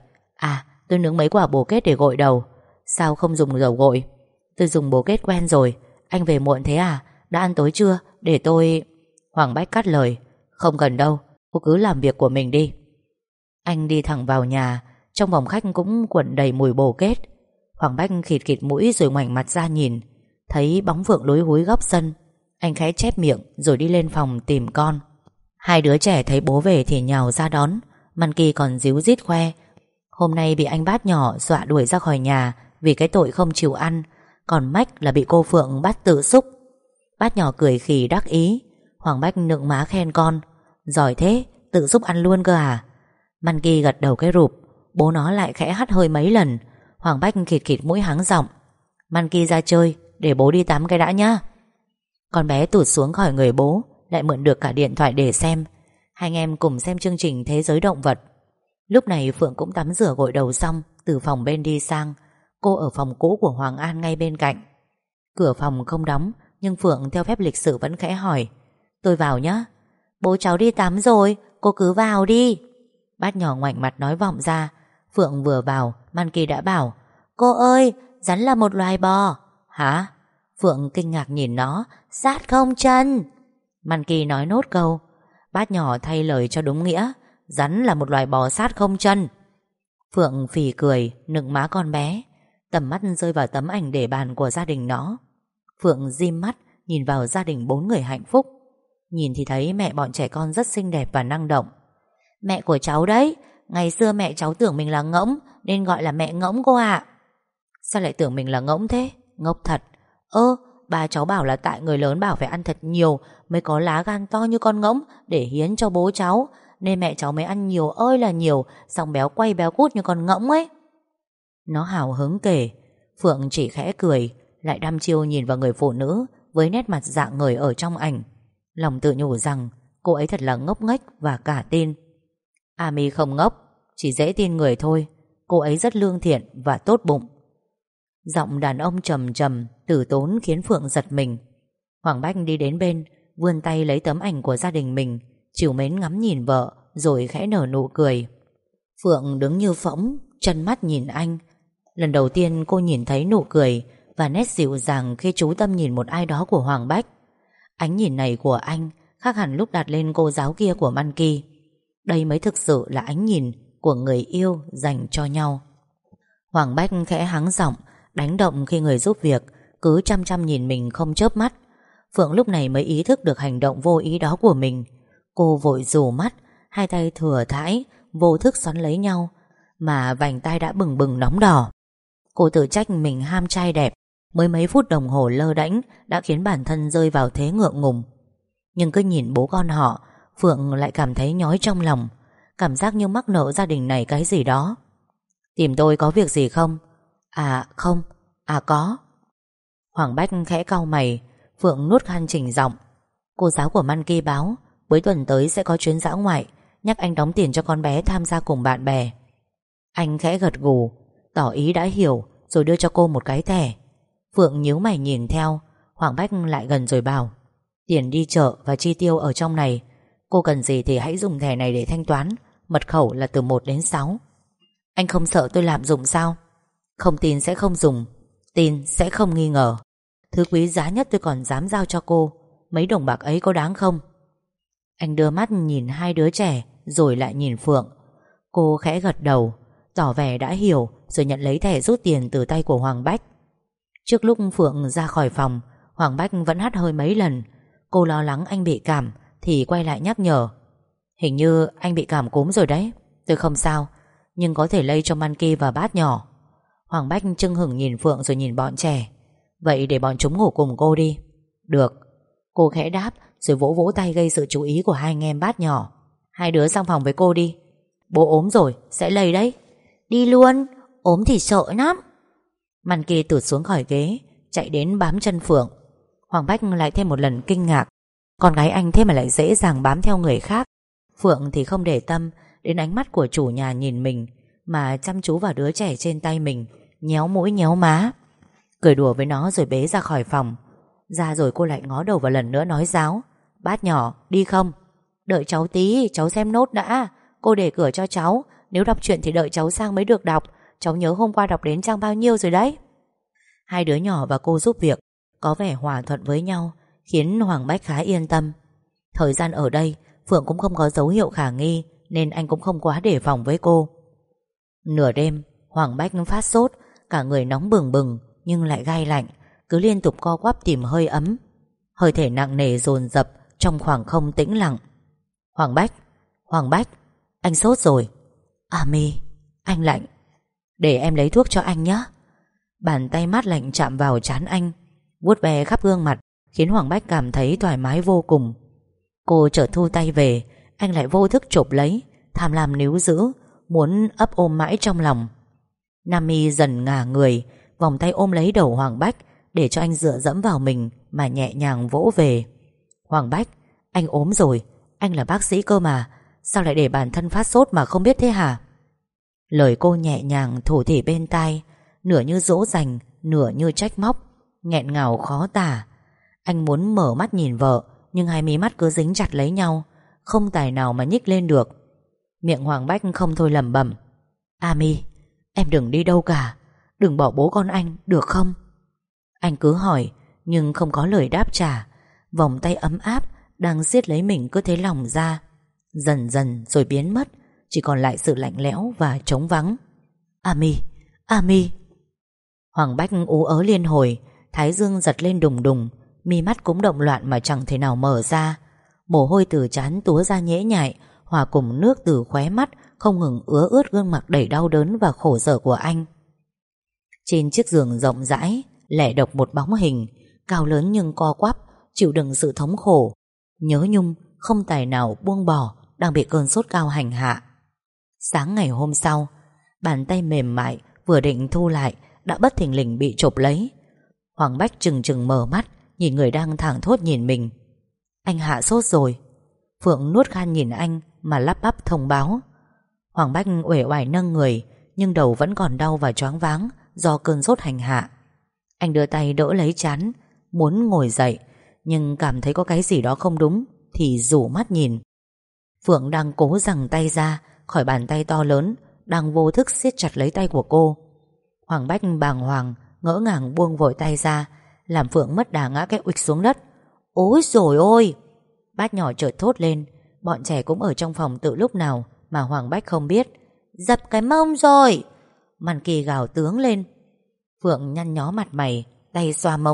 Tôi nướng mấy quả bồ kết để gội đầu. Sao không dùng dầu gội? Tôi dùng bồ kết quen rồi. Anh về muộn thế à? Đã ăn tối chưa? Để tôi... Hoàng Bách cắt lời. Không cần đâu, cô cứ làm việc của mình đi. Anh đi thẳng vào nhà. Trong phòng khách cũng quẩn đầy mùi bồ kết. Hoàng Bách khịt khịt mũi rồi ngoảnh mặt ra nhìn. Thấy bóng Phượng lúi húi góc sân. Anh khẽ chép miệng rồi đi lên phòng tìm con. Hai đứa trẻ thấy bố về thì nhào ra đón. Monkey còn díu dít khoe. Hôm nay bị anh bát nhỏ dọa đuổi ra khỏi nhà vì cái tội không chịu ăn. Còn Mách là bị cô Phượng bắt tự xúc. Bát nhỏ cười khì đắc ý. Hoàng Bách nựng má khen con. Giỏi thế, tự xúc ăn luôn cơ à? Monkey gật đầu cái rụp. Bố nó lại khẽ hắt hơi mấy lần. Hoàng Bách khịt khịt mũi hắng giọng. Monkey ra chơi, để bố đi tắm cái đã nhá. Con bé tụt xuống khỏi người bố, lại mượn được cả điện thoại để xem. Hai anh em cùng xem chương trình Thế giới động vật. Lúc này Phượng cũng tắm rửa gội đầu xong, từ phòng bên đi sang. Cô ở phòng cũ của Hoàng An ngay bên cạnh. Cửa phòng không đóng, nhưng Phượng theo phép lịch sự vẫn khẽ hỏi. Tôi vào nhá. Bố cháu đi tắm rồi, cô cứ vào đi. Bát nhỏ ngoảnh mặt nói vọng ra. Phượng vừa vào, Monkey đã bảo. Cô ơi, rắn là một loài bò. Hả? Phượng kinh ngạc nhìn nó. Sát không chân. Monkey nói nốt câu. Bát nhỏ thay lời cho đúng nghĩa. Rắn là một loài bò sát không chân. Phượng phì cười, nựng má con bé. Tầm mắt rơi vào tấm ảnh để bàn của gia đình nó. Phượng dim mắt nhìn vào gia đình 4 người hạnh phúc. Nhìn thì thấy mẹ bọn trẻ con rất xinh đẹp và năng động. Mẹ của cháu đấy. Ngày xưa mẹ cháu tưởng mình là Ngỗng nên gọi là mẹ Ngỗng cô ạ. Sao lại tưởng mình là Ngỗng thế? Ngốc thật. Bà cháu bảo là tại người lớn bảo phải ăn thật nhiều mới có lá gan to như con ngỗng để hiến cho bố cháu, nên mẹ cháu mới ăn nhiều ơi là nhiều, xong béo quay béo cút như con ngỗng ấy. Nó hào hứng kể. Phượng chỉ khẽ cười, lại đăm chiêu nhìn vào người phụ nữ với nét mặt rạng ngời ở trong ảnh. Lòng tự nhủ rằng cô ấy thật là ngốc nghếch và cả tin. Ami không ngốc, chỉ dễ tin người thôi. Cô ấy rất lương thiện và tốt bụng. Giọng đàn ông trầm trầm, tử tốn khiến Phượng giật mình. Hoàng Bách đi đến bên, vươn tay lấy tấm ảnh của gia đình mình, trìu mến ngắm nhìn vợ, rồi khẽ nở nụ cười. Phượng đứng như phỗng, chân mắt nhìn anh. Lần đầu tiên cô nhìn thấy nụ cười và nét dịu dàng khi chú tâm nhìn một ai đó của Hoàng Bách. Ánh nhìn này của anh khác hẳn lúc đặt lên cô giáo kia của Monkey. Đây mới thực sự là ánh nhìn của người yêu dành cho nhau. Hoàng Bách khẽ hắng giọng, đánh động khi người giúp việc cứ chăm chăm nhìn mình không chớp mắt. Phượng lúc này mới ý thức được hành động vô ý đó của mình. Cô vội rủ mắt, hai tay thừa thãi vô thức xoắn lấy nhau, mà vành tai đã bừng bừng nóng đỏ. Cô tự trách mình ham trai đẹp, mới mấy phút đồng hồ lơ đãng đã khiến bản thân rơi vào thế ngượng ngùng. Nhưng cứ nhìn bố con họ, Phượng lại cảm thấy nhói trong lòng, cảm giác như mắc nợ gia đình này cái gì đó. Tìm tôi có việc gì không? À không, à có. Hoàng Bách khẽ cau mày. Phượng nuốt khan chỉnh giọng. Cô giáo của Monkey báo cuối tuần tới sẽ có chuyến dã ngoại, nhắc anh đóng tiền cho con bé tham gia cùng bạn bè. Anh khẽ gật gù, tỏ ý đã hiểu, rồi đưa cho cô một cái thẻ. Phượng nhíu mày nhìn theo. Hoàng Bách lại gần rồi bảo: tiền đi chợ và chi tiêu ở trong này. Cô cần gì thì hãy dùng thẻ này để thanh toán. Mật khẩu là từ 1 đến 6. Anh không sợ tôi lạm dụng sao? Không tin sẽ không dùng, tin sẽ không nghi ngờ. Thứ quý giá nhất tôi còn dám giao cho cô. Mấy đồng bạc ấy có đáng không? Anh đưa mắt nhìn hai đứa trẻ, rồi lại nhìn Phượng. Cô khẽ gật đầu, tỏ vẻ đã hiểu, rồi nhận lấy thẻ rút tiền từ tay của Hoàng Bách. Trước lúc Phượng ra khỏi phòng, Hoàng Bách vẫn hắt hơi mấy lần. Cô lo lắng anh bị cảm thì quay lại nhắc nhở: hình như anh bị cảm cúm rồi đấy. Tôi không sao, nhưng có thể lây cho Monkey và Bát nhỏ. Hoàng Bách chưng hửng nhìn Phượng rồi nhìn bọn trẻ. Vậy để bọn chúng ngủ cùng cô đi. Được. Cô khẽ đáp, rồi vỗ vỗ tay gây sự chú ý của hai anh em Bát nhỏ. Hai đứa sang phòng với cô đi. Bố ốm rồi, sẽ lây đấy. Đi luôn, ốm thì sợ lắm. Monkey tụt xuống khỏi ghế, chạy đến bám chân Phượng. Hoàng Bách lại thêm một lần kinh ngạc. Con gái anh thế mà lại dễ dàng bám theo người khác. Phượng thì không để tâm đến ánh mắt của chủ nhà nhìn mình, mà chăm chú vào đứa trẻ trên tay mình, nhéo mũi nhéo má. Cười đùa với nó rồi bế ra khỏi phòng. Ra rồi cô lại ngó đầu vào lần nữa nói giáo: Bát nhỏ, đi không? Đợi cháu tí, cháu xem nốt đã. Cô để cửa cho cháu. Nếu đọc truyện thì đợi cháu sang mới được đọc. Cháu nhớ hôm qua đọc đến trang bao nhiêu rồi đấy. Hai đứa nhỏ và cô giúp việc có vẻ hòa thuận với nhau, khiến Hoàng Bách khá yên tâm. Thời gian ở đây Phượng cũng không có dấu hiệu khả nghi, nên anh cũng không quá đề phòng với cô. Nửa đêm Hoàng Bách phát sốt, cả người nóng bừng bừng nhưng lại gai lạnh, cứ liên tục co quắp tìm hơi ấm. Hơi thể nặng nề dồn dập trong khoảng không tĩnh lặng. Hoàng Bách, anh sốt rồi. My, anh lạnh. Để em lấy thuốc cho anh nhé. Bàn tay mát lạnh chạm vào trán anh, vuốt ve khắp gương mặt, khiến Hoàng Bách cảm thấy thoải mái vô cùng. Cô chợt thu tay về, anh lại vô thức chộp lấy, tham lam níu giữ, muốn ấp ôm mãi trong lòng. Nami dần ngả người, vòng tay ôm lấy đầu Hoàng Bách, để cho anh dựa dẫm vào mình mà nhẹ nhàng vỗ về. Hoàng Bách, anh ốm rồi, anh là bác sĩ cơ mà, sao lại để bản thân phát sốt mà không biết thế hả? Lời cô nhẹ nhàng thủ thỉ bên tai, nửa như dỗ dành, nửa như trách móc, nghẹn ngào khó tả. Anh muốn mở mắt nhìn vợ, nhưng hai mí mắt cứ dính chặt lấy nhau, không tài nào mà nhích lên được. Miệng Hoàng Bách không thôi lẩm bẩm: My, em đừng đi đâu cả, đừng bỏ bố con anh, được không? Anh cứ hỏi, nhưng không có lời đáp trả. Vòng tay ấm áp đang siết lấy mình cứ thế lỏng ra, dần dần rồi biến mất, chỉ còn lại sự lạnh lẽo và trống vắng. My. Hoàng Bách ú ớ liên hồi, thái dương giật lên đùng đùng, mi mắt cũng động loạn mà chẳng thể nào mở ra. Mồ hôi từ trán túa ra nhễ nhại, hòa cùng nước từ khóe mắt không ngừng ứa ướt gương mặt đầy đau đớn và khổ sở của anh. Trên chiếc giường rộng rãi lẻ độc một bóng hình, cao lớn nhưng co quắp, chịu đựng sự thống khổ, nhớ nhung, không tài nào buông bỏ, đang bị cơn sốt cao hành hạ. Sáng ngày hôm sau, bàn tay mềm mại vừa định thu lại đã bất thình lình bị chộp lấy. Hoàng Bách trừng trừng mở mắt, nhìn người đang thảng thốt nhìn mình. Anh hạ sốt rồi. Phượng nuốt khan nhìn anh mà lắp bắp thông báo. Hoàng Bách uể oải nâng người, nhưng đầu vẫn còn đau và choáng váng do cơn sốt hành hạ. Anh đưa tay đỡ lấy trán, muốn ngồi dậy, nhưng cảm thấy có cái gì đó không đúng thì rủ mắt nhìn. Phượng đang cố giằng tay ra khỏi bàn tay to lớn đang vô thức siết chặt lấy tay của cô. Hoàng Bách bàng hoàng, ngỡ ngàng buông vội tay ra, làm Phượng mất đà ngã cái uịch xuống đất. Ôi dồi ôi! Bát nhỏ chợt thốt lên. Bọn trẻ cũng ở trong phòng từ lúc nào mà Hoàng Bách không biết. Dập cái mông rồi! Monkey gào tướng lên. Phượng nhăn nhó mặt mày, tay xoa mông,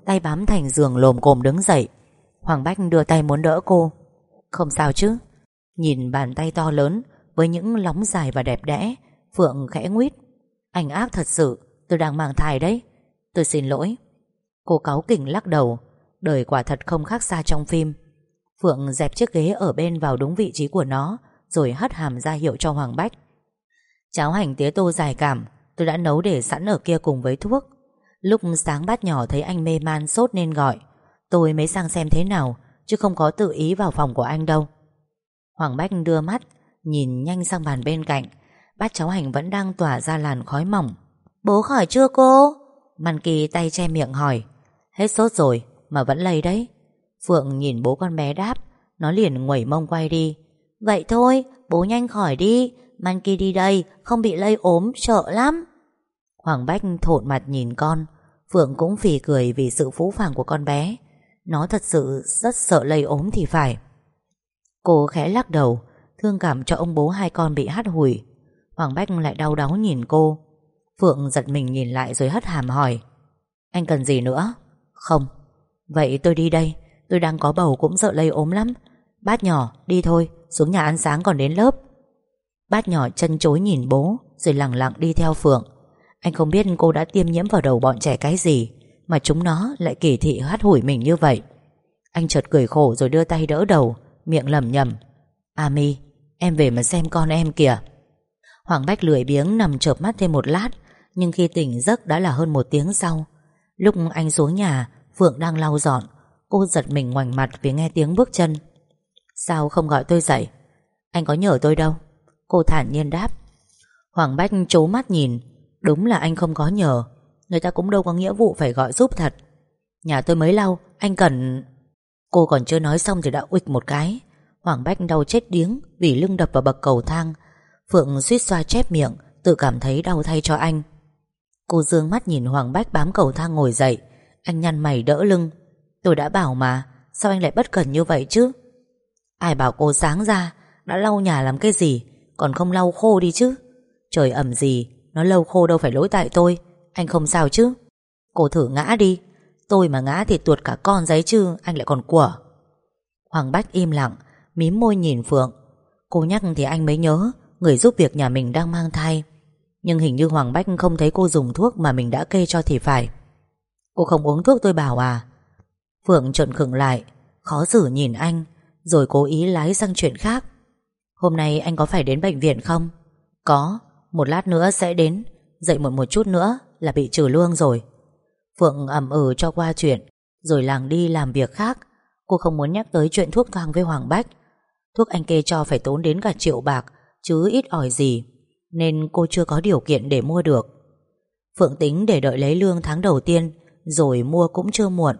tay bám thành giường lồm cồm đứng dậy. Hoàng Bách đưa tay muốn đỡ cô. Không sao chứ? Nhìn bàn tay to lớn với những lóng dài và đẹp đẽ, Phượng khẽ nguýt. Anh ác thật sự, tôi đang mang thai đấy. Tôi xin lỗi. Cô cáu kỉnh lắc đầu. Đời quả thật không khác xa trong phim. Phượng dẹp chiếc ghế ở bên vào đúng vị trí của nó, rồi hất hàm ra hiệu cho Hoàng Bách. Cháo hành tía tô dài cảm tôi đã nấu để sẵn ở kia cùng với thuốc. Lúc sáng Bát nhỏ thấy anh mê man sốt nên gọi. Tôi mới sang xem thế nào, chứ không có tự ý vào phòng của anh đâu. Hoàng Bách đưa mắt nhìn nhanh sang bàn bên cạnh. Bát cháo hành vẫn đang tỏa ra làn khói mỏng. Bố khỏi chưa cô? Măn Kỳ tay che miệng hỏi. Hết sốt rồi mà vẫn lây đấy. Phượng nhìn bố con bé đáp. Nó liền nguẩy mông quay đi. Vậy thôi, bố nhanh khỏi đi. Măn Kỳ đi đây, không bị lây ốm, sợ lắm. Hoàng Bách thộn mặt nhìn con. Phượng cũng phì cười vì sự phũ phàng của con bé. Nó thật sự rất sợ lây ốm thì phải. Cô khẽ lắc đầu, thương cảm cho ông bố hai con bị hắt hủi. Hoàng Bách lại đau đáu nhìn cô. Phượng giật mình nhìn lại rồi hất hàm hỏi. Anh cần gì nữa? Không. Vậy tôi đi đây, tôi đang có bầu cũng sợ lây ốm lắm. Bát nhỏ, đi thôi, xuống nhà ăn sáng còn đến lớp. Bát nhỏ chân chối nhìn bố rồi lẳng lặng đi theo Phượng. Anh không biết cô đã tiêm nhiễm vào đầu bọn trẻ cái gì mà chúng nó lại kỳ thị hắt hủi mình như vậy. Anh chợt cười khổ rồi đưa tay đỡ đầu, miệng lẩm nhẩm. Ami, em về mà xem con em kìa. Hoàng Bách lười biếng nằm chợp mắt thêm một lát, nhưng khi tỉnh giấc đã là hơn 1 tiếng sau. Lúc anh xuống nhà, Phượng đang lau dọn. Cô giật mình ngoảnh mặt vì nghe tiếng bước chân. Sao không gọi tôi dậy? Anh có nhờ tôi đâu. Cô thản nhiên đáp. Hoàng Bách trố mắt nhìn. Đúng là anh không có nhờ. Người ta cũng đâu có nghĩa vụ phải gọi giúp thật. Nhà tôi mới lau, anh cần... Cô còn chưa nói xong thì đã uịch một cái. Hoàng Bách đau chết điếng vì lưng đập vào bậc cầu thang. Phượng suýt xoa chép miệng, tự cảm thấy đau thay cho anh. Cô dương mắt nhìn Hoàng Bách bám cầu thang ngồi dậy. Anh nhăn mày đỡ lưng. Tôi đã bảo mà, sao anh lại bất cẩn như vậy chứ? Ai bảo cô sáng ra đã lau nhà làm cái gì, còn không lau khô đi chứ? Trời ẩm gì, nó lâu khô đâu phải lỗi tại tôi. Anh không sao chứ? Cô thử ngã đi. Tôi mà ngã thì tuột cả con giấy chứ, anh lại còn của. Hoàng Bách im lặng, mím môi nhìn Phượng. Cô nhắc thì anh mới nhớ người giúp việc nhà mình đang mang thai. Nhưng hình như Hoàng Bách không thấy cô dùng thuốc mà mình đã kê cho thì phải. Cô không uống thuốc tôi bảo à? Phượng trợn khựng lại, khó xử nhìn anh, rồi cố ý lái sang chuyện khác. Hôm nay anh có phải đến bệnh viện không? Có, một lát nữa sẽ đến. Dậy muộn một chút nữa là bị trừ lương rồi. Phượng ậm ừ cho qua chuyện, rồi làng đi làm việc khác. Cô không muốn nhắc tới chuyện thuốc thang với Hoàng Bách. Thuốc anh kê cho phải tốn đến cả 1 triệu bạc, chứ ít ỏi gì, nên cô chưa có điều kiện để mua được. Phượng tính để đợi lấy lương tháng đầu tiên rồi mua cũng chưa muộn.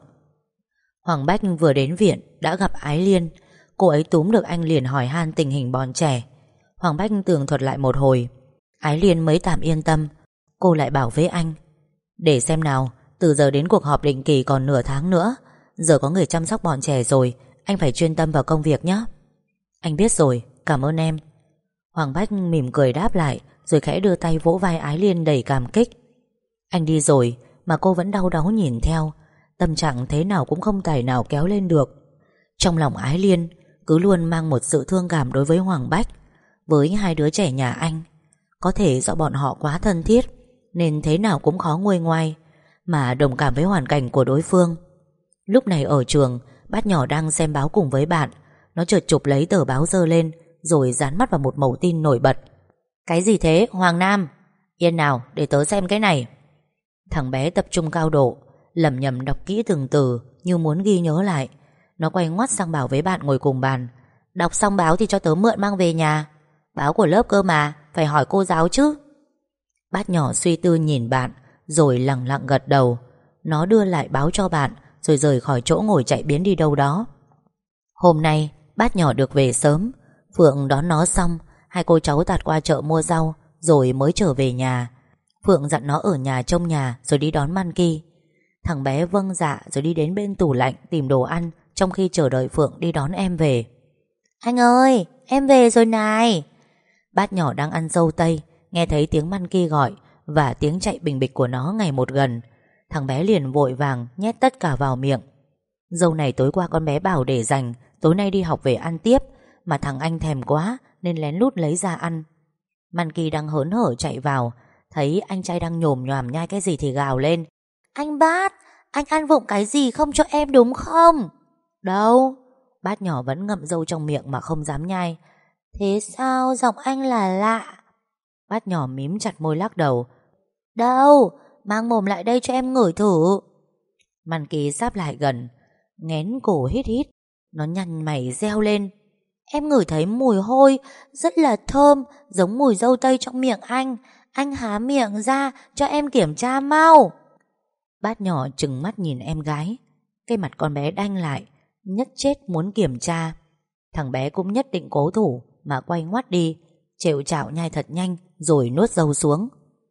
Hoàng Bách vừa đến viện đã gặp Ái Liên. Cô ấy túm được anh liền hỏi han tình hình bọn trẻ. Hoàng Bách tường thuật lại một hồi. Ái Liên mới tạm yên tâm. Cô lại bảo với anh, để xem nào, từ giờ đến cuộc họp định kỳ còn nửa tháng nữa. Giờ có người chăm sóc bọn trẻ rồi, anh phải chuyên tâm vào công việc nhé. Anh biết rồi, cảm ơn em. Hoàng Bách mỉm cười đáp lại, rồi khẽ đưa tay vỗ vai Ái Liên đầy cảm kích. Anh đi rồi mà cô vẫn đau đáu nhìn theo. Tâm trạng thế nào cũng không tài nào kéo lên được. Trong lòng Ái Liên cứ luôn mang một sự thương cảm đối với Hoàng Bách, với hai đứa trẻ nhà anh. Có thể do bọn họ quá thân thiết nên thế nào cũng khó nguôi ngoai mà đồng cảm với hoàn cảnh của đối phương. Lúc này ở trường, Bát nhỏ đang xem báo cùng với bạn. Nó chợt chụp lấy tờ báo giơ lên, rồi dán mắt vào một mẩu tin nổi bật. Cái gì thế Hoàng Nam? Yên nào để tớ xem cái này. Thằng bé tập trung cao độ, lẩm nhẩm đọc kỹ từng từ như muốn ghi nhớ lại. Nó quay ngoắt sang bảo với bạn ngồi cùng bàn. Đọc xong báo thì cho tớ mượn mang về nhà. Báo của lớp cơ mà, phải hỏi cô giáo chứ. Bát nhỏ suy tư nhìn bạn, rồi lặng lặng gật đầu. Nó đưa lại báo cho bạn, rồi rời khỏi chỗ ngồi chạy biến đi đâu đó. Hôm nay Bát nhỏ được về sớm. Phượng đón nó xong, hai cô cháu tạt qua chợ mua rau, rồi mới trở về nhà. Phượng dặn nó ở nhà trông nhà, rồi đi đón Man Ki. Thằng bé vâng dạ rồi đi đến bên tủ lạnh tìm đồ ăn, trong khi chờ đợi Phượng đi đón em về. Anh ơi, em về rồi này. Bát nhỏ đang ăn dâu tây, nghe thấy tiếng Man Ki gọi và tiếng chạy bình bịch của nó ngày một gần. Thằng bé liền vội vàng nhét tất cả vào miệng. Dâu này tối qua con bé bảo để dành, tối nay đi học về ăn tiếp, mà thằng anh thèm quá nên lén lút lấy ra ăn. Monkey đang hớn hở chạy vào, thấy anh trai đang nhồm nhoàm nhai cái gì thì gào lên: Anh Bát, anh ăn vụng cái gì không cho em đúng không? Đâu? Bát nhỏ vẫn ngậm dâu trong miệng mà không dám nhai. Thế sao giọng anh là lạ? Bát nhỏ mím chặt môi lắc đầu. Đâu, mang mồm lại đây cho em ngửi thử. Monkey sáp lại gần, nghén cổ hít hít. Nó nhăn mày reo lên: Em ngửi thấy mùi hôi rất là thơm, giống mùi dâu tây trong miệng anh. Anh há miệng ra cho em kiểm tra mau. Bát nhỏ trừng mắt nhìn em gái. Cái mặt con bé đanh lại, nhất chết muốn kiểm tra. Thằng bé cũng nhất định cố thủ mà quay ngoắt đi, trệu chạo nhai thật nhanh rồi nuốt dâu xuống.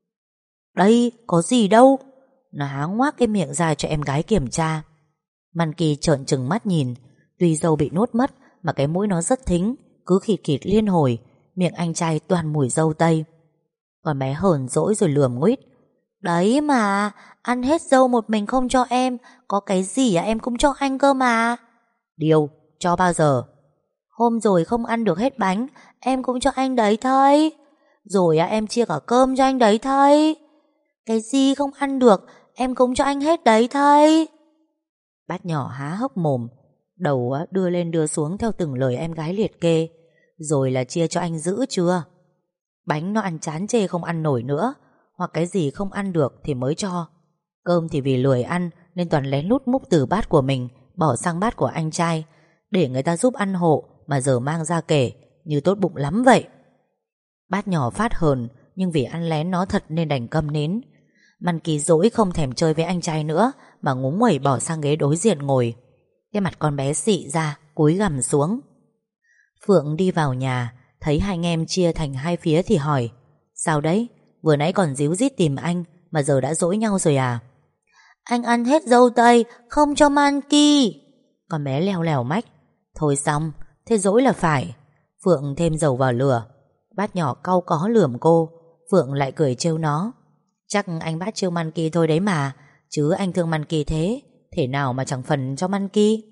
Đây, có gì đâu. Nó há ngoác cái miệng ra cho em gái kiểm tra. Monkey trợn trừng mắt nhìn. Tuy dâu bị nuốt mất mà cái mũi nó rất thính, cứ khịt khịt liên hồi. Miệng anh trai toàn mùi dâu tây. Con bé hờn dỗi rồi lườm nguýt: Đấy mà, ăn hết dâu một mình không cho em, có cái gì em cũng cho anh cơ mà. Điều, cho bao giờ? Hôm rồi không ăn được hết bánh, em cũng cho anh đấy thấy. Rồi em chia cả cơm cho anh đấy thấy. Cái gì không ăn được, em cũng cho anh hết đấy thấy. Bát nhỏ há hốc mồm, đầu đưa lên đưa xuống theo từng lời em gái liệt kê. Rồi là chia cho anh giữ chưa? Bánh nó ăn chán chê không ăn nổi nữa, hoặc cái gì không ăn được thì mới cho. Cơm thì vì lười ăn nên toàn lén lút múc từ bát của mình bỏ sang bát của anh trai, để người ta giúp ăn hộ mà giờ mang ra kể như tốt bụng lắm vậy. Bát nhỏ phát hờn, nhưng vì ăn lén nó thật nên đành câm nín. Monkey dỗi không thèm chơi với anh trai nữa mà ngúng nguẩy bỏ sang ghế đối diện ngồi. Cái mặt con bé xị ra, cúi gằm xuống. Phượng đi vào nhà, thấy hai anh em chia thành hai phía thì hỏi: Sao đấy? Vừa nãy còn díu dít tìm anh mà giờ đã dỗi nhau rồi à? Anh ăn hết dâu tây, không cho Monkey. Con bé leo lèo mách: Thôi xong, thế dỗi là phải. Phượng thêm dầu vào lửa. Bát nhỏ cau có lườm cô. Phượng lại cười trêu nó: Chắc anh Bát trêu Monkey thôi đấy mà, chứ anh thương Monkey thế, thể nào mà chẳng phần cho Monkey.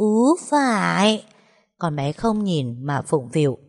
Phải. Con bé không nhìn mà phụng phịu.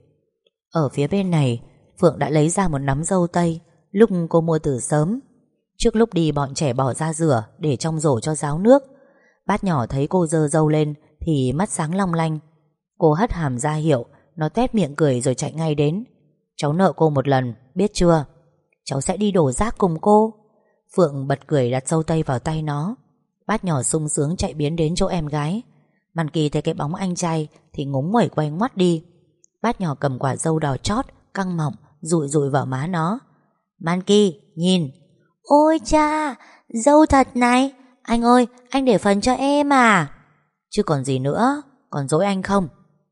Ở phía bên này, Phượng đã lấy ra một nắm dâu tây lúc cô mua từ sớm. Trước lúc đi bọn trẻ bỏ ra rửa để trong rổ cho ráo nước. Bát nhỏ thấy cô giơ dâu lên thì mắt sáng long lanh. Cô hất hàm ra hiệu, nó tuét miệng cười rồi chạy ngay đến. Cháu nợ cô một lần, biết chưa? Cháu sẽ đi đổ rác cùng cô. Phượng bật cười đặt dâu tây vào tay nó. Bát nhỏ sung sướng chạy biến đến chỗ em gái. Monkey thấy cái bóng anh trai thì ngúng nguẩy quay ngoắt đi. Bát nhỏ cầm quả dâu đỏ chót căng mọng dụi dụi vào má nó. Monkey, nhìn. Ôi cha, dâu thật này. Anh ơi, anh để phần cho em à? Chứ còn gì nữa, còn dỗi anh không?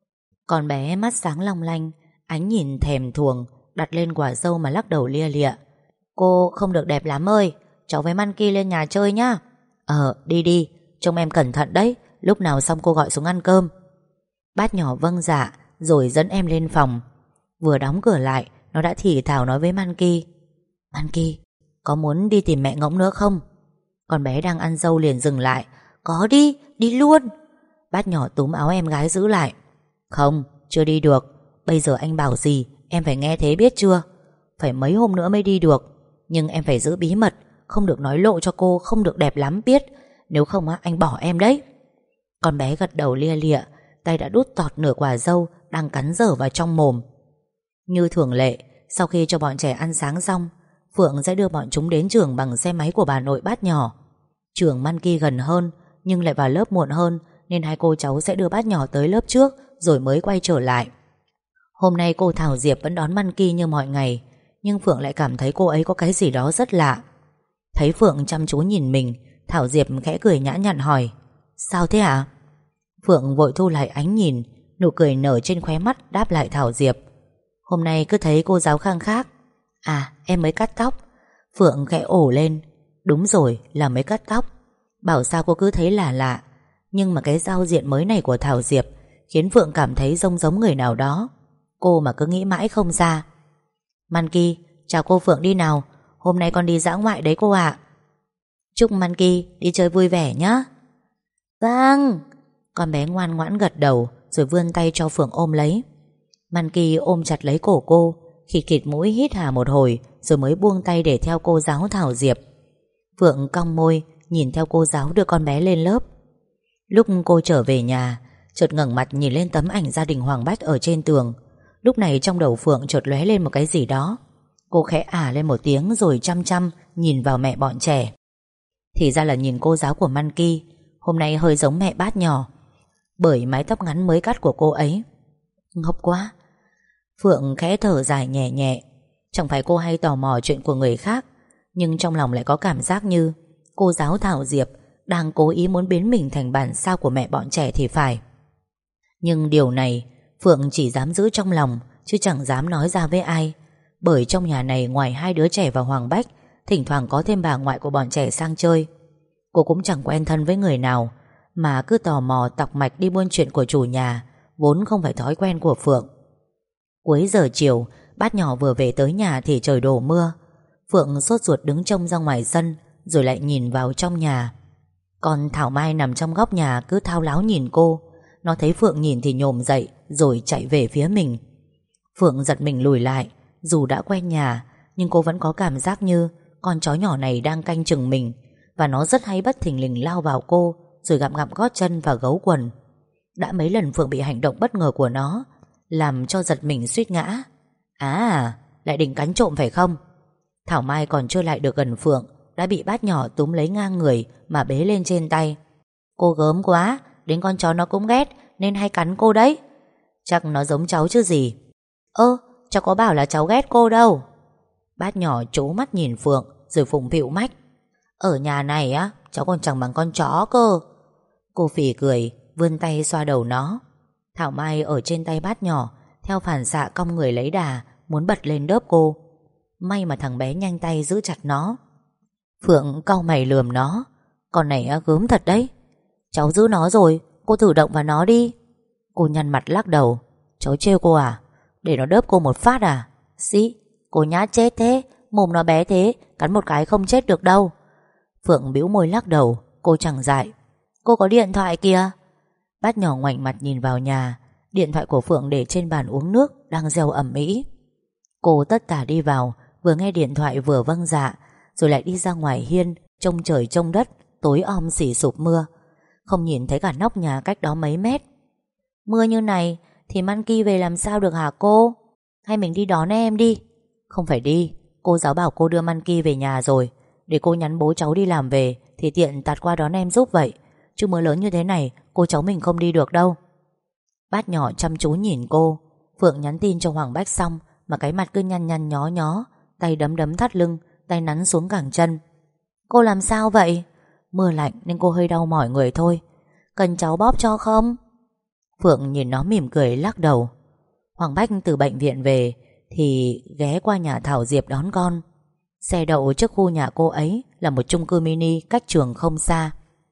Con bé mắt sáng long lanh, ánh nhìn thèm thuồng đặt lên quả dâu mà lắc đầu lia lịa. Cô không được đẹp lắm ơi, cháu với Monkey lên nhà chơi nhá. Đi đi, trông em cẩn thận đấy, lúc nào xong cô gọi xuống ăn cơm. Bát nhỏ vâng dạ rồi dẫn em lên phòng. Vừa đóng cửa lại, nó đã thì thào nói với Monkey: Monkey, có muốn đi tìm mẹ Ngỗng nữa không? Con bé đang ăn dâu liền dừng lại. Có đi, đi luôn. Bát nhỏ túm áo em gái giữ lại. Không, chưa đi được. Bây giờ anh bảo gì em phải nghe thế biết chưa? Phải mấy hôm nữa mới đi được. Nhưng em phải giữ bí mật, không được nói lộ cho cô không được đẹp lắm biết. Nếu không anh bỏ em đấy. Con bé gật đầu lia lịa, tay đã đút tọt nửa quả dâu đang cắn dở vào trong mồm. Như thường lệ, sau khi cho bọn trẻ ăn sáng xong, Phượng sẽ đưa bọn chúng đến trường bằng xe máy của bà nội Bát nhỏ. Trường Monkey gần hơn nhưng lại vào lớp muộn hơn, nên hai cô cháu sẽ đưa Bát nhỏ tới lớp trước rồi mới quay trở lại. Hôm nay cô Thảo Diệp vẫn đón Monkey như mọi ngày, nhưng Phượng lại cảm thấy cô ấy có cái gì đó rất lạ. Thấy Phượng chăm chú nhìn mình, Thảo Diệp khẽ cười nhã nhặn hỏi: Sao thế ạ? Phượng vội thu lại ánh nhìn, nụ cười nở trên khóe mắt đáp lại Thảo Diệp: Hôm nay cứ thấy cô giáo Khang khác. À, em mới cắt tóc. Phượng khẽ ổ lên. Đúng rồi, là mới cắt tóc. Bảo sao cô cứ thấy lạ lạ. Nhưng mà cái giao diện mới này của Thảo Diệp khiến Phượng cảm thấy giống người nào đó. Cô mà cứ nghĩ mãi không ra. Monkey, chào cô Phượng đi nào. Hôm nay con đi dã ngoại đấy cô ạ. Chúc Monkey đi chơi vui vẻ nhé. Vâng. Con bé ngoan ngoãn gật đầu rồi vươn tay cho Phượng ôm lấy. Monkey ôm chặt lấy cổ cô, khịt khịt mũi hít hà một hồi rồi mới buông tay để theo cô giáo Thảo Diệp. Phượng cong môi nhìn theo cô giáo đưa con bé lên lớp. Lúc cô trở về nhà, chợt ngẩng mặt nhìn lên tấm ảnh gia đình Hoàng Bách ở trên tường. Lúc này trong đầu Phượng chợt lóe lên một cái gì đó. Cô khẽ ả lên một tiếng rồi chăm chăm nhìn vào mẹ bọn trẻ. Thì ra là nhìn cô giáo của Monkey. Hôm nay hơi giống mẹ Bát nhỏ, bởi mái tóc ngắn mới cắt của cô ấy. Ngốc quá. Phượng khẽ thở dài nhẹ nhẹ. Chẳng phải cô hay tò mò chuyện của người khác, nhưng trong lòng lại có cảm giác như cô giáo Thảo Diệp đang cố ý muốn biến mình thành bản sao của mẹ bọn trẻ thì phải. Nhưng điều này Phượng chỉ dám giữ trong lòng, chứ chẳng dám nói ra với ai. Bởi trong nhà này ngoài hai đứa trẻ và Hoàng Bách, thỉnh thoảng có thêm bà ngoại của bọn trẻ sang chơi. Cô cũng chẳng quen thân với người nào, mà cứ tò mò tọc mạch đi buôn chuyện của chủ nhà, vốn không phải thói quen của Phượng. Cuối giờ chiều, Bát nhỏ vừa về tới nhà thì trời đổ mưa. Phượng sốt ruột đứng trông ra ngoài sân, rồi lại nhìn vào trong nhà. Còn Thảo Mai nằm trong góc nhà cứ thao láo nhìn cô. Nó thấy Phượng nhìn thì nhổm dậy rồi chạy về phía mình. Phượng giật mình lùi lại. Dù đã quen nhà, nhưng cô vẫn có cảm giác như con chó nhỏ này đang canh chừng mình, và nó rất hay bất thình lình lao vào cô, rồi gặm gặm gót chân và gấu quần. Đã mấy lần Phượng bị hành động bất ngờ của nó làm cho giật mình suýt ngã. À, lại định cắn trộm phải không? Thảo Mai còn chưa lại được gần Phượng đã bị Bát nhỏ túm lấy ngang người mà bế lên trên tay. Cô gớm quá, đến con chó nó cũng ghét nên hay cắn cô đấy. Chắc nó giống cháu chứ gì. Cháu có bảo là cháu ghét cô đâu. Bát nhỏ trố mắt nhìn Phượng rồi phụng phịu mách. Ở nhà này á, cháu còn chẳng bằng con chó cơ. Cô phì cười, vươn tay xoa đầu nó. Thảo Mai ở trên tay Bát nhỏ, theo phản xạ cong người lấy đà, muốn bật lên đớp cô. May mà thằng bé nhanh tay giữ chặt nó. Phượng cau mày lườm nó. Con này gớm thật đấy. Cháu giữ nó rồi, cô thử động vào nó đi. Cô nhăn mặt lắc đầu. Cháu trêu cô à? Để nó đớp cô một phát à? Xí, cô nhát chết thế. Mồm nó bé thế, cắn một cái không chết được đâu. Phượng bĩu môi lắc đầu. Cô chẳng dại. Cô có điện thoại kìa. Bát nhỏ ngoảnh mặt nhìn vào nhà. Điện thoại của Phượng để trên bàn uống nước đang reo ầm ĩ. Cô tất tả đi vào, vừa nghe điện thoại vừa vâng dạ, rồi lại đi ra ngoài hiên trông trời trông đất, tối om xỉ sụp mưa. Không nhìn thấy cả nóc nhà cách đó mấy mét. Mưa như này thì Monkey về làm sao được hả cô? Hay mình đi đón em đi? Không phải đi, cô giáo bảo cô đưa Monkey về nhà rồi. Để cô nhắn bố cháu đi làm về thì tiện tạt qua đón em giúp vậy. Chứ mưa lớn như thế này cô cháu mình không đi được đâu. Bát nhỏ chăm chú nhìn cô. Phượng nhắn tin cho Hoàng Bách xong mà cái mặt cứ nhăn nhăn nhó nhó, tay đấm đấm thắt lưng, tay nắn xuống cẳng chân. Cô làm sao vậy? Mưa lạnh nên cô hơi đau mỏi người thôi. Cần cháu bóp cho không? Phượng nhìn nó mỉm cười lắc đầu. Hoàng Bách từ bệnh viện về thì ghé qua nhà Thảo Diệp đón con. Xe đậu trước khu nhà cô ấy là một chung cư mini cách trường không xa.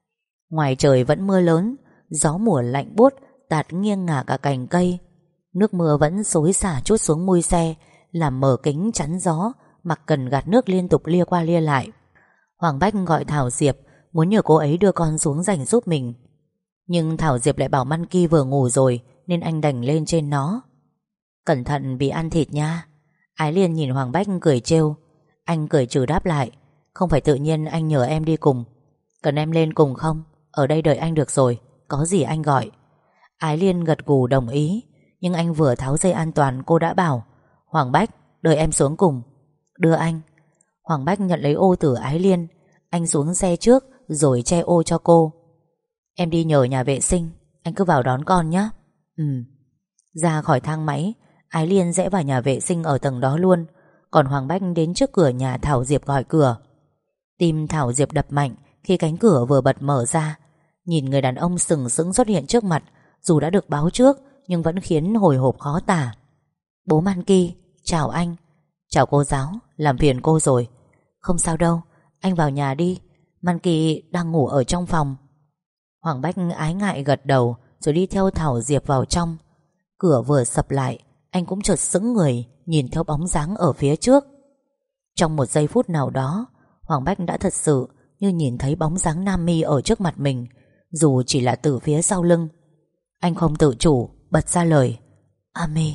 Ngoài trời vẫn mưa lớn, gió mùa lạnh buốt tạt nghiêng ngả cả cành cây. Nước mưa vẫn xối xả trút xuống mui xe, làm mở kính chắn gió, mặc cần gạt nước liên tục lia qua lia lại. Hoàng Bách gọi Thảo Diệp, muốn nhờ cô ấy đưa con xuống rảnh giúp mình. Nhưng Thảo Diệp lại bảo Monkey vừa ngủ rồi, nên anh đành lên trên nó. Cẩn thận bị ăn thịt nha. Ái Liên nhìn Hoàng Bách cười trêu. Anh cười trừ đáp lại. Không phải tự nhiên anh nhờ em đi cùng. Cần em lên cùng không? Ở đây đợi anh được rồi, có gì anh gọi. Ái Liên gật gù đồng ý. Nhưng anh vừa tháo dây an toàn cô đã bảo Hoàng Bách đợi em xuống cùng. Đưa anh. Hoàng Bách nhận lấy ô từ Ái Liên. Anh xuống xe trước rồi che ô cho cô. Em đi nhờ nhà vệ sinh, anh cứ vào đón con nhé. Ra khỏi thang máy, Ái Liên rẽ vào nhà vệ sinh ở tầng đó luôn. Còn Hoàng Bách đến trước cửa nhà Thảo Diệp gọi cửa. Tim Thảo Diệp đập mạnh khi cánh cửa vừa bật mở ra. Nhìn người đàn ông sừng sững xuất hiện trước mặt, dù đã được báo trước nhưng vẫn khiến hồi hộp khó tả. Bố Monkey, chào anh. Chào cô giáo, làm phiền cô rồi. Không sao đâu, anh vào nhà đi. Monkey đang ngủ ở trong phòng. Hoàng Bách ái ngại gật đầu rồi đi theo Thảo Diệp vào trong. Cửa vừa sập lại, anh cũng chợt sững người nhìn theo bóng dáng ở phía trước. Trong một giây phút nào đó, Hoàng Bách đã thật sự như nhìn thấy bóng dáng Nam My ở trước mặt mình, dù chỉ là từ phía sau lưng. Anh không tự chủ bật ra lời Ami.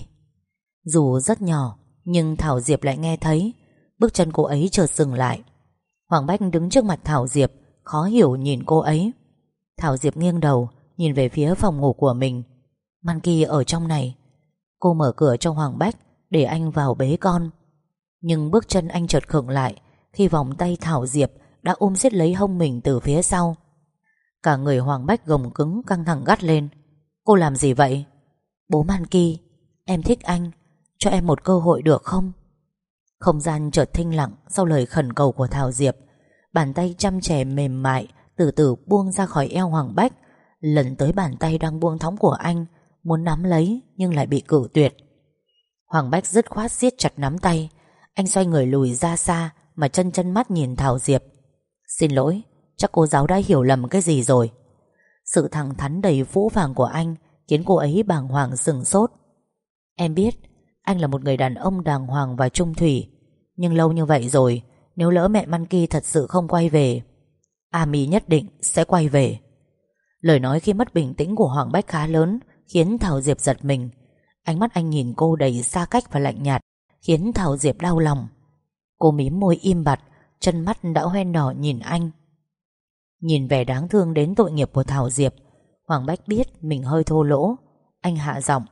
Dù rất nhỏ, nhưng Thảo Diệp lại nghe thấy. Bước chân cô ấy chợt dừng lại. Hoàng Bách đứng trước mặt Thảo Diệp, khó hiểu nhìn cô ấy. Thảo Diệp nghiêng đầu nhìn về phía phòng ngủ của mình. Monkey ở trong này. Cô mở cửa cho Hoàng Bách để anh vào bế con. Nhưng bước chân anh chợt khựng lại khi vòng tay Thảo Diệp đã ôm siết lấy hông mình từ phía sau. Cả người Hoàng Bách gồng cứng, căng thẳng gắt lên. Cô làm gì vậy? Bố Monkey, em thích anh, cho em một cơ hội được không? Không gian chợt thinh lặng sau lời khẩn cầu của Thảo Diệp. Bàn tay chăm chè mềm mại từ từ buông ra khỏi eo Hoàng Bách, lần tới bàn tay đang buông thõng của anh, muốn nắm lấy nhưng lại bị cự tuyệt. Hoàng Bách dứt khoát siết chặt nắm tay. Anh xoay người lùi ra xa mà chân chân mắt nhìn Thảo Diệp. Xin lỗi, chắc cô giáo đã hiểu lầm cái gì rồi. Sự thẳng thắn đầy phũ phàng của anh khiến cô ấy bàng hoàng sửng sốt. Em biết anh là một người đàn ông đàng hoàng và trung thủy, nhưng lâu như vậy rồi, nếu lỡ mẹ Monkey thật sự không quay về, Ami nhất định sẽ quay về. Lời nói khi mất bình tĩnh của Hoàng Bách khá lớn, khiến Thảo Diệp giật mình. Ánh mắt anh nhìn cô đầy xa cách và lạnh nhạt, khiến Thảo Diệp đau lòng. Cô mím môi im bặt, chân mắt đã hoen đỏ nhìn anh. Nhìn vẻ đáng thương đến tội nghiệp của Thảo Diệp, Hoàng Bách biết mình hơi thô lỗ. Anh hạ giọng.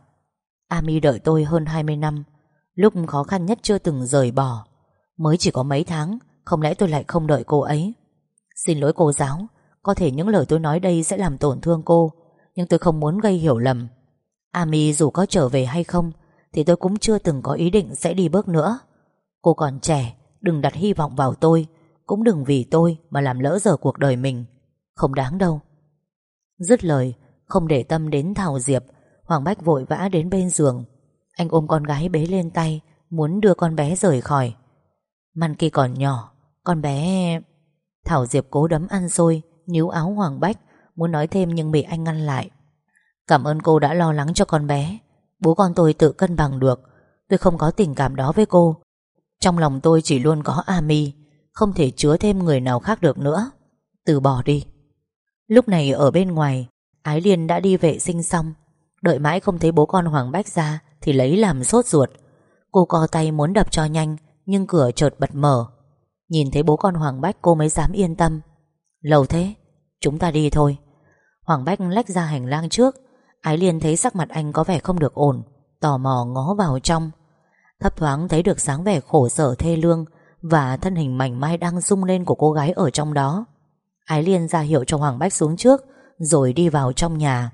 Ami đợi tôi hơn 20 năm, lúc khó khăn nhất chưa từng rời bỏ. Mới chỉ có mấy tháng, không lẽ tôi lại không đợi cô ấy? Xin lỗi cô giáo, có thể những lời tôi nói đây sẽ làm tổn thương cô, nhưng tôi không muốn gây hiểu lầm. Ami dù có trở về hay không thì tôi cũng chưa từng có ý định sẽ đi bước nữa. Cô còn trẻ, đừng đặt hy vọng vào tôi, cũng đừng vì tôi mà làm lỡ dở cuộc đời mình. Không đáng đâu. Dứt lời, không để tâm đến Thảo Diệp, Hoàng Bách vội vã đến bên giường. Anh ôm con gái bế lên tay, muốn đưa con bé rời khỏi. Monkey còn nhỏ, con bé... Thảo Diệp cố đấm ăn xôi, níu áo Hoàng Bách, muốn nói thêm nhưng bị anh ngăn lại. Cảm ơn cô đã lo lắng cho con bé. Bố con tôi tự cân bằng được. Tôi không có tình cảm đó với cô. Trong lòng tôi chỉ luôn có Ami, không thể chứa thêm người nào khác được nữa. Từ bỏ đi. Lúc này ở bên ngoài, Ái Liên đã đi vệ sinh xong. Đợi mãi không thấy bố con Hoàng Bách ra thì lấy làm sốt ruột. Cô co tay muốn đập cho nhanh, nhưng cửa chợt bật mở. Nhìn thấy bố con Hoàng Bách cô mới dám yên tâm. Lâu thế, chúng ta đi thôi. Hoàng Bách lách ra hành lang trước. Ái Liên thấy sắc mặt anh có vẻ không được ổn, tò mò ngó vào trong. Thấp thoáng thấy được dáng vẻ khổ sở thê lương và thân hình mảnh mai đang rung lên của cô gái ở trong đó. Ái Liên ra hiệu cho Hoàng Bách xuống trước, rồi đi vào trong nhà.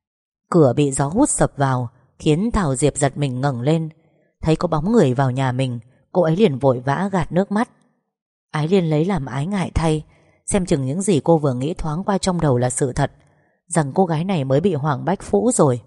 Cửa bị gió hút sập vào, khiến Thảo Diệp giật mình ngẩng lên. Thấy có bóng người vào nhà mình, cô ấy liền vội vã gạt nước mắt. Ái Liên lấy làm ái ngại thay. Xem chừng những gì cô vừa nghĩ thoáng qua trong đầu là sự thật, rằng cô gái này mới bị Hoàng Bách phũ rồi.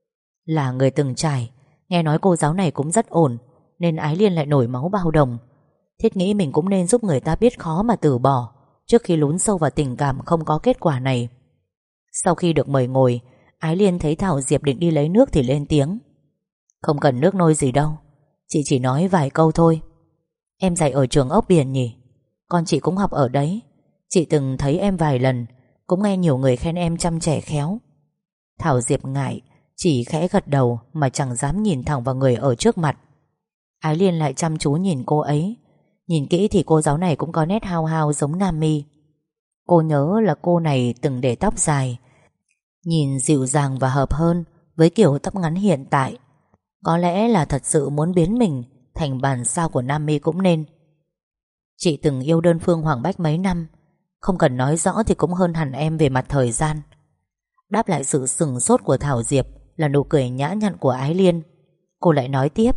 Là người từng trải, nghe nói cô giáo này cũng rất ổn, nên Ái Liên lại nổi máu bao đồng. Thiết nghĩ mình cũng nên giúp người ta biết khó mà từ bỏ, trước khi lún sâu vào tình cảm không có kết quả này. Sau khi được mời ngồi, Ái Liên thấy Thảo Diệp định đi lấy nước thì lên tiếng. Không cần nước nôi gì đâu, chị chỉ nói vài câu thôi. Em dạy ở trường ốc biển nhỉ? Con chị cũng học ở đấy. Chị từng thấy em vài lần, cũng nghe nhiều người khen em chăm trẻ khéo. Thảo Diệp ngại, chỉ khẽ gật đầu mà chẳng dám nhìn thẳng vào người ở trước mặt. Ái Liên lại chăm chú nhìn cô ấy. Nhìn kỹ thì cô giáo này cũng có nét hao hao giống Nam My. Cô nhớ là cô này từng để tóc dài, nhìn dịu dàng và hợp hơn với kiểu tóc ngắn hiện tại. Có lẽ là thật sự muốn biến mình thành bản sao của Nam My cũng nên. Chị từng yêu đơn phương Hoàng Bách mấy năm, không cần nói rõ thì cũng hơn hẳn em về mặt thời gian. Đáp lại sự sửng sốt của Thảo Diệp là nụ cười nhã nhặn của Ái Liên. Cô lại nói tiếp.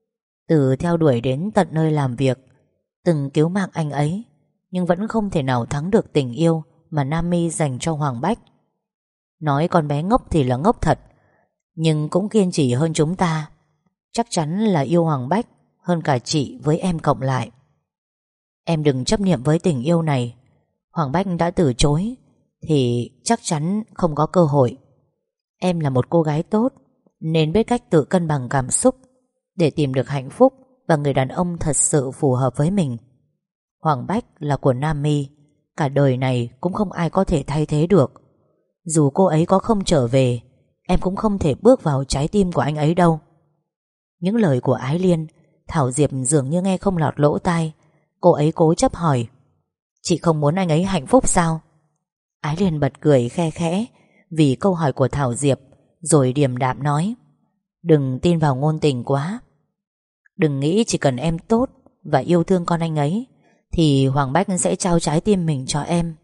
Từ theo đuổi đến tận nơi làm việc, từng cứu mạng anh ấy, nhưng vẫn không thể nào thắng được tình yêu mà Nam My dành cho Hoàng Bách. Nói con bé ngốc thì là ngốc thật, nhưng cũng kiên trì hơn chúng ta. Chắc chắn là yêu Hoàng Bách hơn cả chị với em cộng lại. Em đừng chấp niệm với tình yêu này. Hoàng Bách đã từ chối thì chắc chắn không có cơ hội. Em là một cô gái tốt, nên biết cách tự cân bằng cảm xúc để tìm được hạnh phúc và người đàn ông thật sự phù hợp với mình. Hoàng Bách là của Nam My, Cả đời này cũng không ai có thể thay thế được. Dù cô ấy có không trở về, em cũng không thể bước vào trái tim của anh ấy đâu. Những lời của Ái Liên, Thảo Diệp dường như nghe không lọt lỗ tai. Cô ấy cố chấp hỏi: chị không muốn anh ấy hạnh phúc sao? Ái Liên bật cười khe khẽ vì câu hỏi của Thảo Diệp, rồi điềm đạm nói: đừng tin vào ngôn tình quá. Đừng nghĩ chỉ cần em tốt và yêu thương con anh ấy thì Hoàng Bách sẽ trao trái tim mình cho em.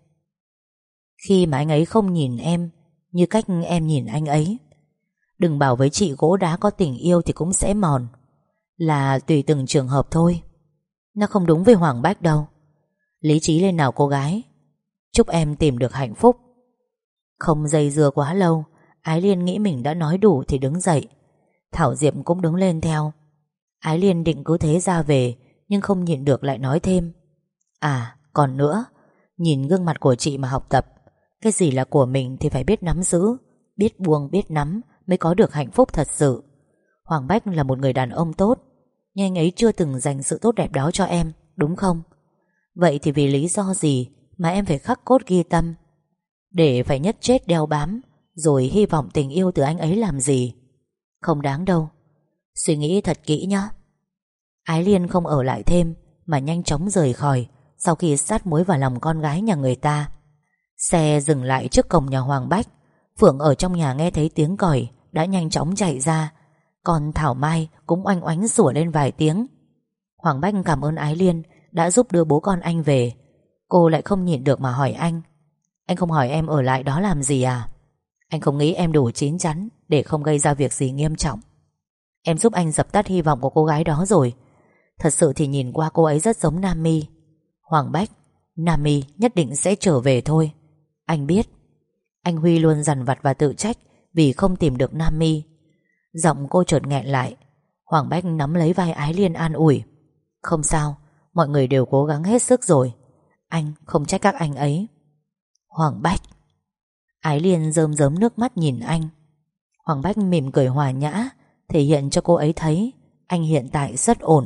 Khi mà anh ấy không nhìn em như cách em nhìn anh ấy, đừng bảo với chị gỗ đá có tình yêu thì cũng sẽ mòn. Là tùy từng trường hợp thôi. Nó không đúng với Hoàng Bách đâu. Lý trí lên nào cô gái. Chúc em tìm được hạnh phúc. Không dây dưa quá lâu, Ái Liên nghĩ mình đã nói đủ thì đứng dậy. Thảo Diệp cũng đứng lên theo. Ái Liên định cứ thế ra về, nhưng không nhịn được lại nói thêm: à còn nữa, nhìn gương mặt của chị mà học tập. Cái gì là của mình thì phải biết nắm giữ, biết buông biết nắm mới có được hạnh phúc thật sự. Hoàng Bách là một người đàn ông tốt, nhưng anh ấy chưa từng dành sự tốt đẹp đó cho em, đúng không? Vậy thì vì lý do gì mà em phải khắc cốt ghi tâm, để phải nhất chết đeo bám, rồi hy vọng tình yêu từ anh ấy làm gì? Không đáng đâu. Suy nghĩ thật kỹ nhé. Ái Liên không ở lại thêm mà nhanh chóng rời khỏi sau khi sát muối vào lòng con gái nhà người ta. Xe dừng lại trước cổng nhà Hoàng Bách. Phượng ở trong nhà nghe thấy tiếng còi đã nhanh chóng chạy ra. Còn Thảo Mai cũng oanh oánh sủa lên vài tiếng. Hoàng Bách cảm ơn Ái Liên đã giúp đưa bố con anh về. Cô lại không nhịn được mà hỏi anh: anh không hỏi em ở lại đó làm gì à? Anh không nghĩ em đủ chín chắn để không gây ra việc gì nghiêm trọng. Em giúp anh dập tắt hy vọng của cô gái đó rồi. Thật sự thì nhìn qua cô ấy rất giống Nam My. Hoàng Bách, Nam My nhất định sẽ trở về thôi. Anh biết. Anh Huy luôn dằn vặt và tự trách vì không tìm được Nam My. Giọng cô chợt nghẹn lại. Hoàng Bách nắm lấy vai Ái Liên an ủi: không sao, mọi người đều cố gắng hết sức rồi. Anh không trách các anh ấy. Hoàng Bách. Ái Liên rơm rớm nước mắt nhìn anh. Hoàng Bách mỉm cười hòa nhã, thể hiện cho cô ấy thấy anh hiện tại rất ổn.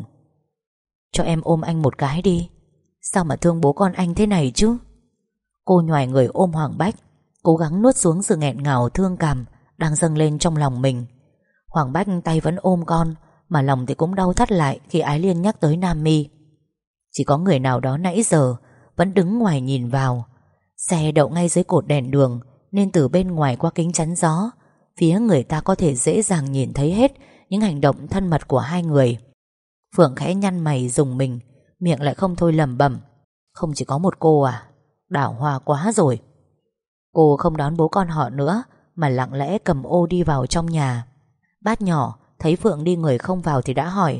Cho em ôm anh một cái đi. Sao mà thương bố con anh thế này chứ? Cô nhoài người ôm Hoàng Bách, cố gắng nuốt xuống sự nghẹn ngào thương cảm đang dâng lên trong lòng mình. Hoàng Bách tay vẫn ôm con, mà lòng thì cũng đau thắt lại khi Ái Liên nhắc tới Nam My. Chỉ có người nào đó nãy giờ vẫn đứng ngoài nhìn vào. Xe đậu ngay dưới cột đèn đường, nên từ bên ngoài qua kính chắn gió, phía người ta có thể dễ dàng nhìn thấy hết những hành động thân mật của hai người. Phượng khẽ nhăn mày rùng mình, miệng lại không thôi lẩm bẩm: không chỉ có một cô à? Đảo hoa quá rồi. Cô không đón bố con họ nữa, mà lặng lẽ cầm ô đi vào trong nhà. Bát nhỏ thấy Phượng đi người không vào thì đã hỏi: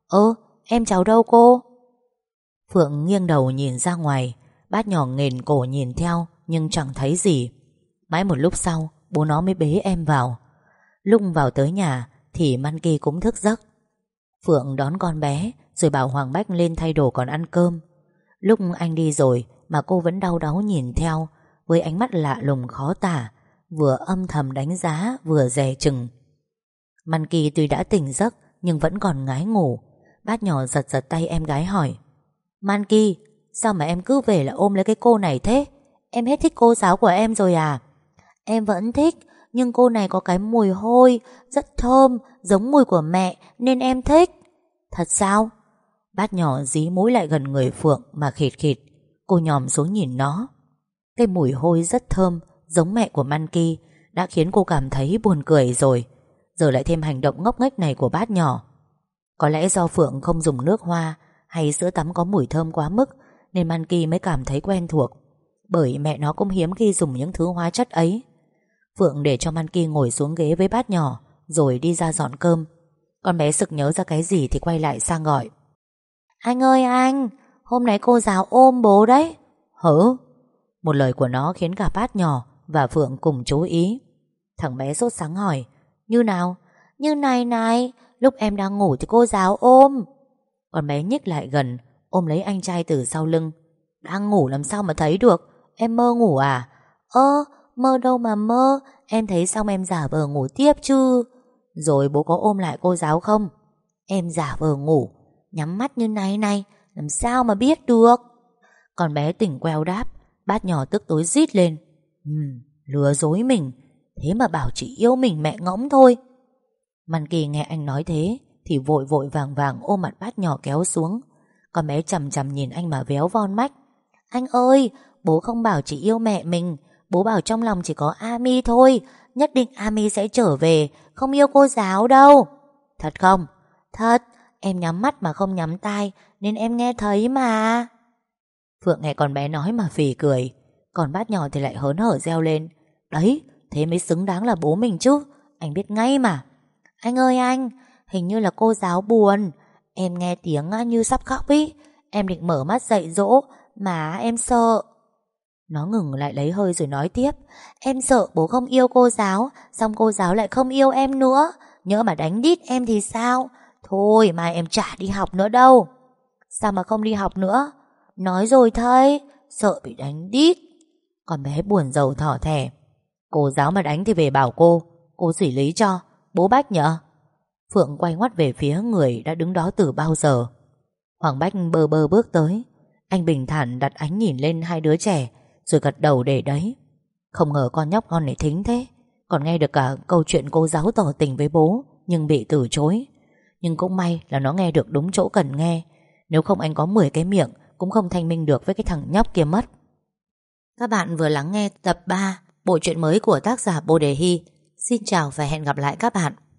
em cháu đâu cô? Phượng nghiêng đầu nhìn ra ngoài. Bát nhỏ nghền cổ nhìn theo nhưng chẳng thấy gì. Mãi một lúc sau bố nó mới bế em vào. Lúc vào tới nhà thì Manki cũng thức giấc. Phượng đón con bé rồi bảo Hoàng Bách lên thay đồ còn ăn cơm. Lúc anh đi rồi mà cô vẫn đau đáu nhìn theo, với ánh mắt lạ lùng khó tả, vừa âm thầm đánh giá vừa dè chừng. Manki tuy đã tỉnh giấc nhưng vẫn còn ngái ngủ. Bát nhỏ giật giật tay em gái hỏi: Manki, sao mà em cứ về là ôm lấy cái cô này thế? Em hết thích cô giáo của em rồi à? Em vẫn thích, nhưng cô này có cái mùi hôi rất thơm, giống mùi của mẹ nên em thích. Thật sao? Bát nhỏ dí mũi lại gần người Phượng mà khịt khịt. Cô nhòm xuống nhìn nó. Cái mùi hôi rất thơm giống mẹ của Manki đã khiến cô cảm thấy buồn cười rồi. Giờ lại thêm hành động ngốc nghếch này của bát nhỏ. Có lẽ do Phượng không dùng nước hoa hay sữa tắm có mùi thơm quá mức nên Manki mới cảm thấy quen thuộc. Bởi mẹ nó cũng hiếm khi dùng những thứ hóa chất ấy. Phượng để cho Manki ngồi xuống ghế với bát nhỏ rồi đi ra dọn cơm. Con bé sực nhớ ra cái gì thì quay lại sang gọi: Anh ơi anh, hôm nay cô giáo ôm bố đấy. Hử? Một lời của nó khiến cả bát nhỏ và Phượng cùng chú ý. Thằng bé sốt sắng hỏi: Như nào? Như này này, lúc em đang ngủ thì cô giáo ôm. Con bé nhích lại gần, ôm lấy anh trai từ sau lưng. Đang ngủ làm sao mà thấy được? Em mơ ngủ à? Mơ đâu mà mơ, em thấy xong em giả vờ ngủ tiếp chứ. Rồi bố có ôm lại cô giáo không? Em giả vờ ngủ, nhắm mắt như này này, làm sao mà biết được? Con bé tỉnh queo đáp: Bát nhỏ tức tối rít lên. Lừa dối mình, thế mà bảo chỉ yêu mình mẹ ngỗng thôi. Măn Kỳ nghe anh nói thế thì vội vội vàng vàng ôm mặt bát nhỏ kéo xuống. Con bé chằm chằm nhìn anh mà véo von mách. Anh ơi, bố không bảo chỉ yêu mẹ mình, bố bảo trong lòng chỉ có Ami thôi. Nhất định Ami sẽ trở về, không yêu cô giáo đâu. Thật không? Thật, em nhắm mắt mà không nhắm tai, nên em nghe thấy mà. Phượng nghe con bé nói mà phì cười. Còn bát nhỏ thì lại hớn hở reo lên. Đấy, thế mới xứng đáng là bố mình chứ, anh biết ngay mà. Anh ơi anh, hình như là cô giáo buồn. Em nghe tiếng như sắp khóc ý. Em định mở mắt dạy dỗ mà em sợ. Nó ngừng lại lấy hơi rồi nói tiếp. Em sợ bố không yêu cô giáo, xong cô giáo lại không yêu em nữa. Nhỡ mà đánh đít em thì sao? Thôi mai em chả đi học nữa đâu. Sao mà không đi học nữa? Nói rồi thầy, sợ bị đánh đít. Con bé buồn rầu thỏ thẻ. Cô giáo mà đánh thì về bảo cô xử lý cho. Bố Bách nhở? Phượng quay ngoắt về phía người đã đứng đó từ bao giờ. Hoàng Bách bơ bơ bước tới. Anh bình thản đặt ánh nhìn lên hai đứa trẻ rồi gật đầu để đấy. Không ngờ con nhóc con này thính thế, còn nghe được cả câu chuyện cô giáo tỏ tình với bố nhưng bị từ chối. Nhưng cũng may là nó nghe được đúng chỗ cần nghe. Nếu không anh có 10 cái miệng cũng không thanh minh được với cái thằng nhóc kia mất. Các bạn vừa lắng nghe tập 3 bộ truyện mới của tác giả Bồ Đề Hy. Xin chào và hẹn gặp lại các bạn.